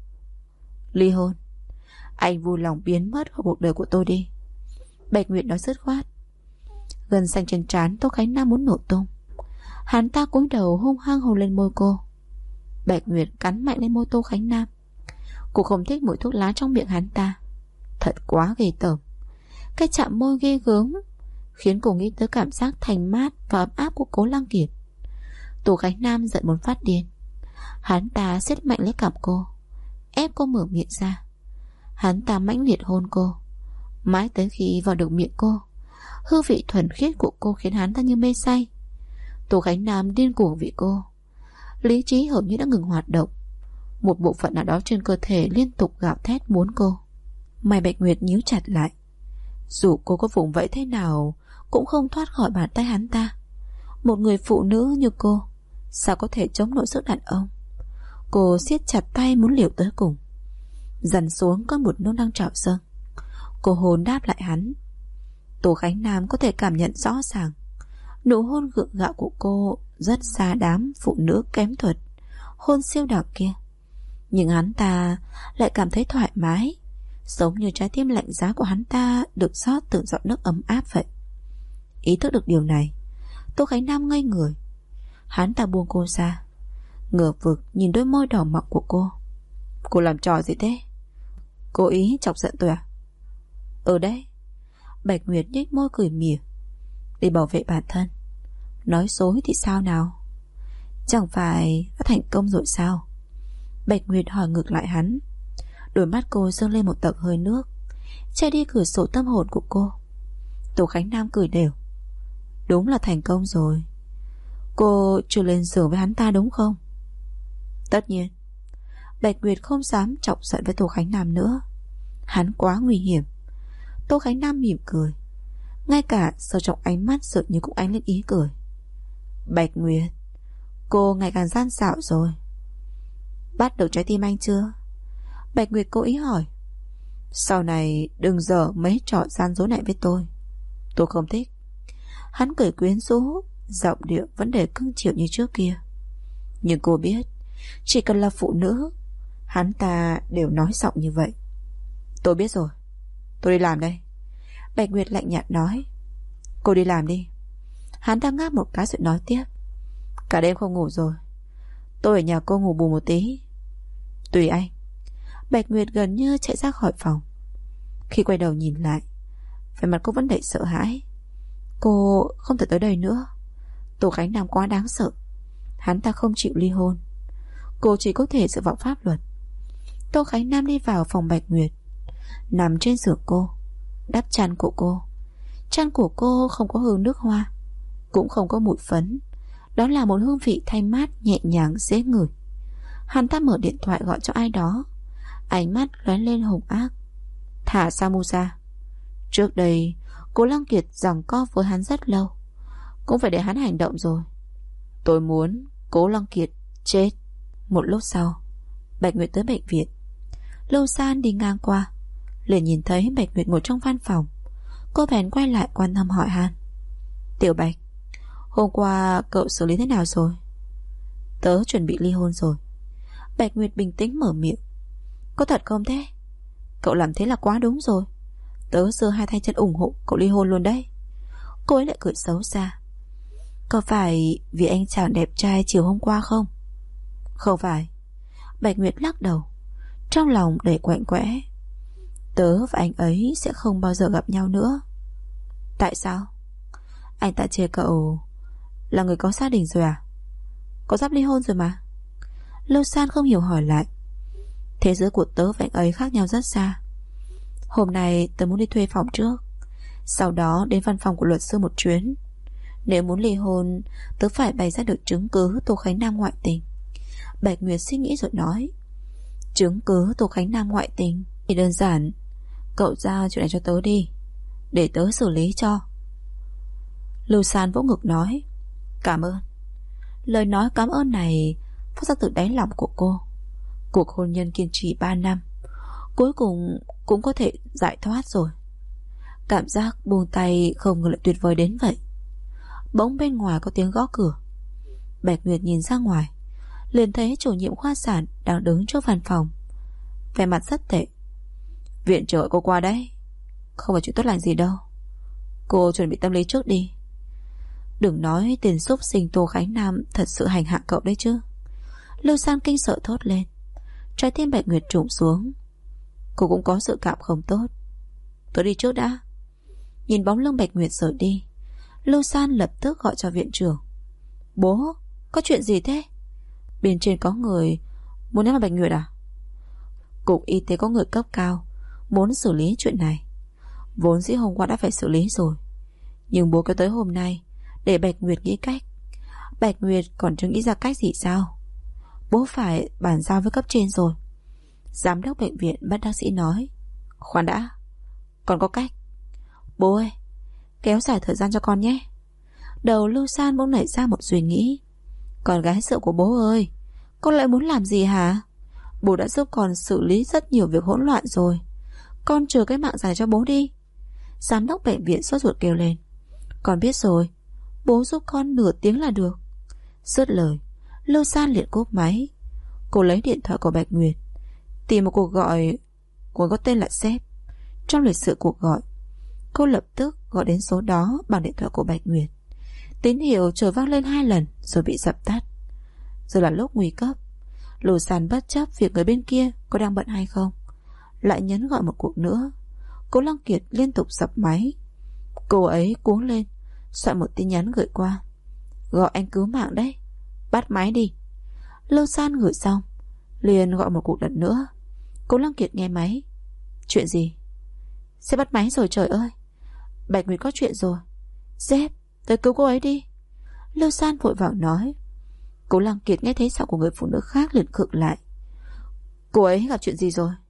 Ly hôn. Anh vui lòng biến mất khỏi cuộc đời của tôi đi. Bạch Nguyệt nói dứt khoát. Gân xanh trên trán Tô Khánh Nam muốn nổ tung. Hắn ta cúi đầu hung hăng hôn lên môi cô. Bạch Nguyệt cắn mạnh lên môi Tô Khánh Nam. Cô không thích mùi thuốc lá trong miệng hắn ta. Thật quá ghê tởm. Cái chạm môi ghê gớm khiến cô nghĩ tới cảm giác thanh mát và ấm áp của Cố Lăng Kiệt. Tô Khánh Nam giận muốn phát điên. Hắn ta siết mạnh lấy cằm cô, ép cô mở miệng ra. Hắn ta mãnh liệt hôn cô, mãi tới khi vào được miệng cô. Hương vị thuần khiết của cô khiến hắn ta như mê say. Tô Khánh Nam điên cuồng vì cô. Lý trí hầu như đã ngừng hoạt động. Một bộ phận nào đó trên cơ thể liên tục gào thét muốn cô. Mày Bạch Nguyệt nhíu chặt lại. Dù cô có vùng vẫy thế nào cũng không thoát khỏi bàn tay hắn ta. Một người phụ nữ như cô sao có thể chống nổi sức đàn ông. Cô siết chặt tay muốn liều tới cùng. Dần xuống có một nôn đang trào dâng. Cô hôn đáp lại hắn. Tô Khánh Nam có thể cảm nhận rõ ràng nụ hôn gượng gạo của cô rất xa đám phụ nữ kém thuật hôn siêu đẳng kia. Nhưng hắn ta lại cảm thấy thoải mái, giống như trái tim lạnh giá của hắn ta được rót từng giọt nước ấm áp vậy. Ý thức được điều này, Tô Khánh Nam ngây người. Hắn ta buông cô ra, ngờ vực nhìn đôi môi đỏ mọng của cô. Cô làm trò gì thế? Cố ý chọc giận tôi à? Ở đấy. Bạch Nguyệt nhếch môi cười mỉa. Để bảo vệ bản thân. Nói dối thì sao nào? Chẳng phải đã thành công rồi sao? Bạch Nguyệt hỏi ngược lại hắn. Đôi mắt cô dâng lên một tầng hơi nước, che đi cửa sổ tâm hồn của cô. Tô Khánh Nam cười đều. Đúng là thành công rồi. Cô chưa lên giường với hắn ta đúng không? Tất nhiên. Bạch Nguyệt không dám chọc giận với Tô Khánh Nam nữa. Hắn quá nguy hiểm. Tô Khánh Nam mỉm cười. Ngay cả sâu trong ánh mắt dường như cũng ánh lên ý cười. Bạch Nguyệt, cô ngày càng gian xảo rồi. Bắt được trái tim anh chưa? Bạch Nguyệt cố ý hỏi. Sau này đừng dở mấy trò gian dối này với tôi. Tôi không thích. Hắn cười quyến rũ, giọng điệu vẫn để cưng chiều như trước kia. Nhưng cô biết, chỉ cần là phụ nữ, hắn ta đều nói giọng như vậy. Tôi biết rồi, tôi đi làm đây. Bạch Nguyệt lạnh nhạt nói. Cô đi làm đi. Hắn ta ngáp một cái rồi nói tiếp. Cả đêm không ngủ rồi. Tôi ở nhà cô ngủ bù một tí. Tùy anh. Bạch Nguyệt gần như chạy ra khỏi phòng. Khi quay đầu nhìn lại, vẻ mặt cô vẫn đầy sợ hãi. Cô không thể tới đây nữa. Tô Khánh Nam quá đáng sợ. Hắn ta không chịu ly hôn. Cô chỉ có thể dựa vào pháp luật. Tô Khánh Nam đi vào phòng Bạch Nguyệt, nằm trên giường cô, đắp chăn của cô. Chăn của cô không có hương nước hoa, cũng không có mùi phấn. Đó là một hương vị thanh mát, nhẹ nhàng, dễ ngửi. Hắn ta mở điện thoại gọi cho ai đó, ánh mắt lóe lên hung ác. Thả Samu ra. Trước đây Cố Lăng Kiệt giằng co với hắn rất lâu, cũng phải để hắn hành động rồi. Tôi muốn Cố Lăng Kiệt chết. Một lúc sau, Bạch Nguyệt tới bệnh viện. Lâu San đi ngang qua, liền nhìn thấy Bạch Nguyệt ngồi trong văn phòng. Cô bèn quay lại quan tâm hỏi han. Tiểu Bạch, hôm qua cậu xử lý thế nào rồi? Tớ chuẩn bị ly hôn rồi. Bạch Nguyệt bình tĩnh mở miệng. Có thật không thế? Cậu làm thế là quá đúng rồi. Tớ giơ hai tay chân ủng hộ cậu ly hôn luôn đấy. Cô ấy lại cười xấu xa. Có phải vì anh chàng đẹp trai chiều hôm qua không? Không phải. Bạch Nguyệt lắc đầu, trong lòng đầy quạnh quẽ. Tớ và anh ấy sẽ không bao giờ gặp nhau nữa. Tại sao? Anh ta chê cậu là người có gia đình rồi à? Có sắp ly hôn rồi mà. Lâu San không hiểu hỏi lại. Thế giới của tớ và anh ấy khác nhau rất xa. Hôm nay tớ muốn đi thuê phòng trước, sau đó đến văn phòng của luật sư một chuyến. Nếu muốn ly hôn, tớ phải bày ra được chứng cứ Tô Khánh Nam ngoại tình. Bạch Nguyệt suy nghĩ rồi nói. Chứng cứ Tô Khánh Nam ngoại tình thì đơn giản. Cậu giao chuyện này cho tớ đi, để tớ xử lý cho. Lưu San vỗ ngực nói. Cảm ơn. Lời nói cảm ơn này phát ra từ đáy lòng của cô. Cuộc hôn nhân kiên trì 3 năm cuối cùng cũng có thể giải thoát rồi. Cảm giác buông tay không ngờ lại tuyệt vời đến vậy. Bỗng bên ngoài có tiếng gõ cửa. Bạch Nguyệt nhìn ra ngoài, liền thấy chủ nhiệm khoa sản đang đứng trước văn phòng, vẻ mặt rất tệ. Viện trưởng cô qua đấy. Không phải chuyện tốt lành gì đâu. Cô chuẩn bị tâm lý trước đi. Đừng nói tiền xúc sinh Tô Khánh Nam thật sự hành hạ cậu đấy chứ. Lưu San kinh sợ thốt lên. Trái tim Bạch Nguyệt trùng xuống. Cô cũng có sự cảm không tốt. Tôi đi trước đã. Nhìn bóng lưng Bạch Nguyệt rời đi, Lưu San lập tức gọi cho viện trưởng. Bố, có chuyện gì thế? Bên trên có người muốn nhắm vào Bạch Nguyệt à? Cục y tế có người cấp cao muốn xử lý chuyện này. Vốn dĩ hôm qua đã phải xử lý rồi, nhưng bố kéo tới hôm nay để Bạch Nguyệt nghĩ cách. Bạch Nguyệt còn chưa nghĩ ra cách gì sao? Bố phải bàn giao với cấp trên rồi. Giám đốc bệnh viện bất đắc sĩ nói. Khoan đã, còn có cách. Bố ơi, kéo dài thời gian cho con nhé. Đầu Lưu San bỗng nảy ra một suy nghĩ. Con gái sợ của bố ơi, con lại muốn làm gì hả? Bố đã giúp con xử lý rất nhiều việc hỗn loạn rồi. Con chờ cái mạng dài cho bố đi. Giám đốc bệnh viện sốt ruột kêu lên. Con biết rồi, bố giúp con nửa tiếng là được. Dứt lời, Lưu San liền cúp máy. Cô lấy điện thoại của Bạch Nguyệt, tìm một cuộc gọi có tên là sếp. Trong lịch sử cuộc gọi, cô lập tức gọi đến số đó bằng điện thoại của Bạch Nguyệt. Tín hiệu chợt vang lên 2 lần rồi bị dập tắt. Giờ là lúc nguy cấp. Lưu San bất chấp việc người bên kia có đang bận hay không, lại nhấn gọi một cuộc nữa. Cố Lăng Kiệt liên tục dập máy. Cô ấy cuống lên, soạn một tin nhắn gửi qua. Gọi anh cứu mạng đấy, bắt máy đi. Lưu San gửi xong liền gọi một cuộc lần nữa. Cố Lăng Kiệt nghe máy. Chuyện gì? Sẽ bắt máy rồi, trời ơi. Bạch Nguyệt có chuyện rồi. Sếp, tới cứu cô ấy đi. Lưu San vội vàng nói. Cố Lăng Kiệt nghe thấy giọng của người phụ nữ khác liền khựng lại. Cô ấy gặp chuyện gì rồi?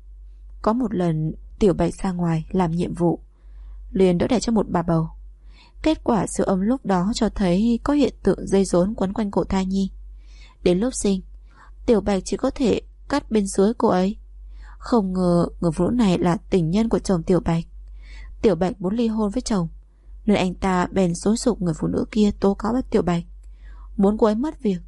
Có một lần Tiểu Bạch ra ngoài làm nhiệm vụ, liền đỡ đẻ cho một bà bầu. Kết quả siêu âm lúc đó cho thấy có hiện tượng dây rốn quấn quanh cổ thai nhi. Đến lúc sinh, Tiểu Bạch chỉ có thể cắt bên dưới cô ấy. Không ngờ người phụ nữ này là tình nhân của chồng Tiểu Bạch. Tiểu Bạch muốn ly hôn với chồng, nên anh ta bèn xúi giục người phụ nữ kia tố cáo với Tiểu Bạch, muốn cô ấy mất việc.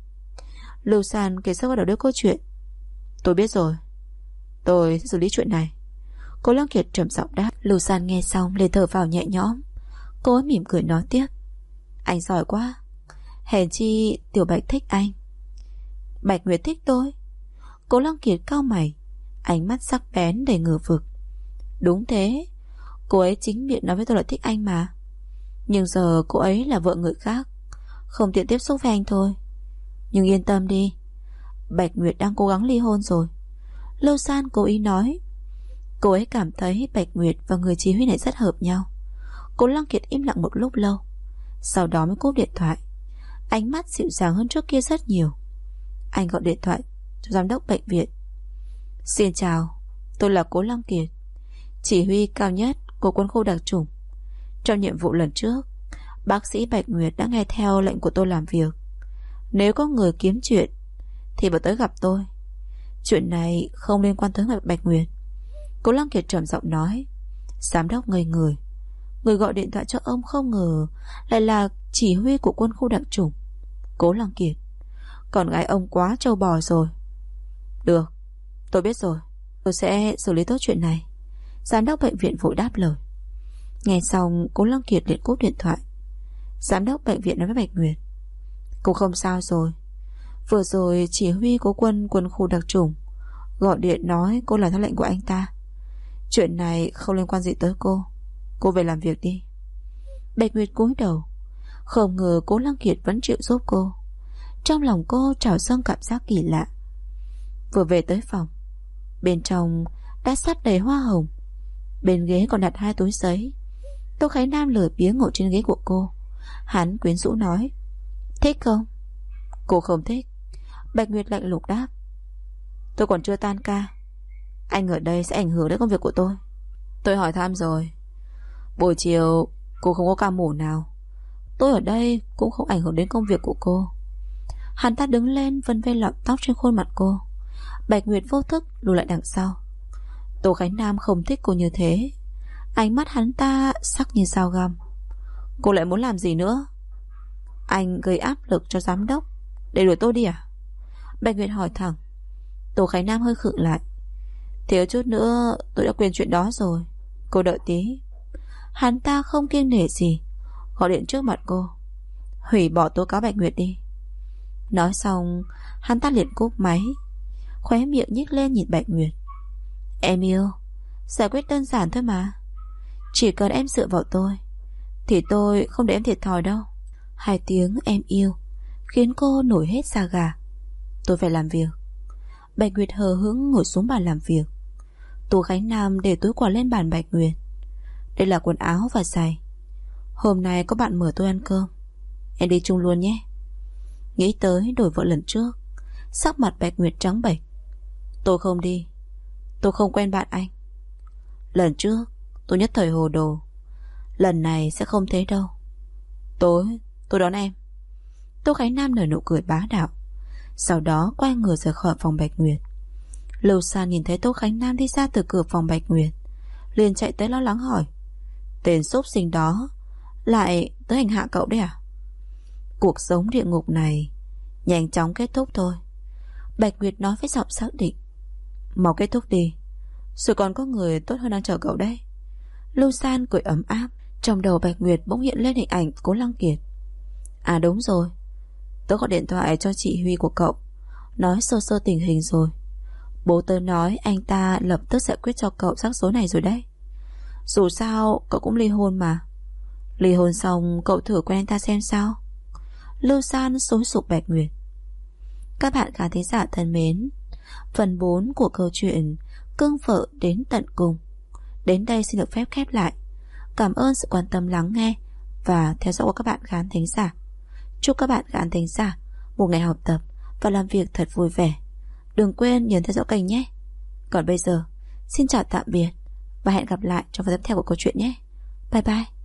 Lưu San kể sơ qua đầu đuôi câu chuyện. Tôi biết rồi, tôi sẽ xử lý chuyện này. Cố Lăng Kiệt trầm giọng đáp. Lưu San nghe xong liền thở vào nhẹ nhõm. Cô ấy mỉm cười nói tiếp. Anh giỏi quá. Hèn chi Tiểu Bạch thích anh. Bạch Nguyệt thích tôi? Cố Lăng Kiệt cau mày, ánh mắt sắc bén đầy ngờ vực. Đúng thế, cô ấy chính miệng nói với tôi là thích anh mà. Nhưng giờ cô ấy là vợ người khác, không tiện tiếp xúc với anh thôi. Nhưng yên tâm đi, Bạch Nguyệt đang cố gắng ly hôn rồi. Lưu San cố ý nói. Cô ấy cảm thấy Bạch Nguyệt và người chỉ huy này rất hợp nhau. Cố Lăng Kiệt im lặng một lúc lâu, sau đó mới cúp điện thoại. Ánh mắt dịu dàng hơn trước kia rất nhiều. Anh gọi điện thoại cho giám đốc bệnh viện. Xin chào, tôi là Cố Lăng Kiệt, chỉ huy cao nhất của quân khu đặc chủng. Trong nhiệm vụ lần trước, bác sĩ Bạch Nguyệt đã nghe theo lệnh của tôi làm việc. Nếu có người kiếm chuyện thì bảo tới gặp tôi. Chuyện này không liên quan tới Bạch Nguyệt. Cố Lăng Kiệt trầm giọng nói. Giám đốc ngây người. Người gọi điện thoại cho ông không ngờ lại là chỉ huy của quân khu đặc chủng. Cố Lăng Kiệt, con gái ông quá trâu bò rồi. Được, tôi biết rồi, tôi sẽ xử lý tốt chuyện này. Giám đốc bệnh viện vội đáp lời. Nghe xong Cố Lăng Kiệt liền cúp điện thoại. Giám đốc bệnh viện nói với Bạch Nguyệt. Cô không sao rồi. Vừa rồi chỉ huy của quân khu đặc chủng gọi điện nói cô là theo lệnh của anh ta. Chuyện này không liên quan gì tới cô. Cô về làm việc đi. Bạch Nguyệt cúi đầu. Không ngờ Cố Lăng Kiệt vẫn chịu giúp cô. Trong lòng cô trào dâng cảm giác kỳ lạ. Vừa về tới phòng, bên trong đã sắp đầy hoa hồng. Bên ghế còn đặt 2 túi giấy. Tô Khánh Nam lười biếng ngồi trên ghế của cô. Hắn quyến rũ nói. Thích không? Cô không thích. Bạch Nguyệt lạnh lùng đáp. Tôi còn chưa tan ca. Anh ở đây sẽ ảnh hưởng đến công việc của tôi. Tôi hỏi thăm rồi. Buổi chiều cô không có ca mổ nào. Tôi ở đây cũng không ảnh hưởng đến công việc của cô. Hắn ta đứng lên vân vê lọn tóc trên khuôn mặt cô. Bạch Nguyệt vô thức lùi lại đằng sau. Tô Khánh Nam không thích cô như thế. Ánh mắt hắn ta sắc như dao găm. Cô lại muốn làm gì nữa? Anh gây áp lực cho giám đốc Để đuổi tôi đi à? Bạch Nguyệt hỏi thẳng. Tô Khánh Nam hơi khựng lại. Thiếu chút nữa tôi đã quên chuyện đó rồi. Cô đợi tí. Hắn ta không kiêng nể gì, gọi điện trước mặt cô. Hủy bỏ tố cáo Bạch Nguyệt đi. Nói xong, hắn ta liền cúp máy, khóe miệng nhếch lên nhìn Bạch Nguyệt. Em yêu, giải quyết đơn giản thôi mà. Chỉ cần em dựa vào tôi thì tôi không để em thiệt thòi đâu. 2 tiếng em yêu khiến cô nổi hết da gà. Tôi phải làm việc. Bạch Nguyệt hờ hững ngồi xuống bàn làm việc. Tô Khánh Nam để túi quà lên bàn Bạch Nguyệt. Đây là quần áo và giày. Hôm nay có bạn mời tôi ăn cơm, em đi chung luôn nhé. Nghĩ tới đổi vợ lần trước, sắc mặt Bạch Nguyệt trắng bệch. Tôi không đi. Tôi không quen bạn anh. Lần trước tôi nhất thời hồ đồ, lần này sẽ không thế đâu. Tối tôi đón em. Tô Khánh Nam nở nụ cười bá đạo, sau đó quay người rời khỏi phòng Bạch Nguyệt. Lưu San nhìn thấy Tô Khánh Nam đi ra từ cửa phòng Bạch Nguyệt, liền chạy tới lo lắng hỏi. Tên xúc sinh đó lại tới hành hạ cậu đấy à? Cuộc sống địa ngục này nhanh chóng kết thúc thôi, Bạch Nguyệt nói với giọng xác định. Mau kết thúc đi, rồi còn có người tốt hơn đang chờ cậu đấy. Lưu San cười ấm áp. Trong đầu Bạch Nguyệt bỗng hiện lên hình ảnh Cố Lăng Kiệt. À đúng rồi, tớ gọi điện thoại cho chị Huy của cậu, nói sơ sơ tình hình rồi. Bố tớ nói anh ta lập tức giải quyết cho cậu rắc rối này rồi đấy. Dù sao cậu cũng ly hôn mà. Ly hôn xong cậu thử quen anh ta xem sao. Lưu San xối sục Bạch Nguyệt. Các bạn khán thính giả thân mến, phần 4 của câu chuyện Cưng Vợ Đến Tận Cùng đến đây xin được phép khép lại. Cảm ơn sự quan tâm lắng nghe và theo dõi của các bạn khán thính giả. Chúc các bạn khán thính giả một ngày học tập và làm việc thật vui vẻ. Đừng quên nhấn theo dõi kênh nhé. Còn bây giờ, xin chào tạm biệt và hẹn gặp lại trong phần tiếp theo của câu chuyện nhé. Bye bye.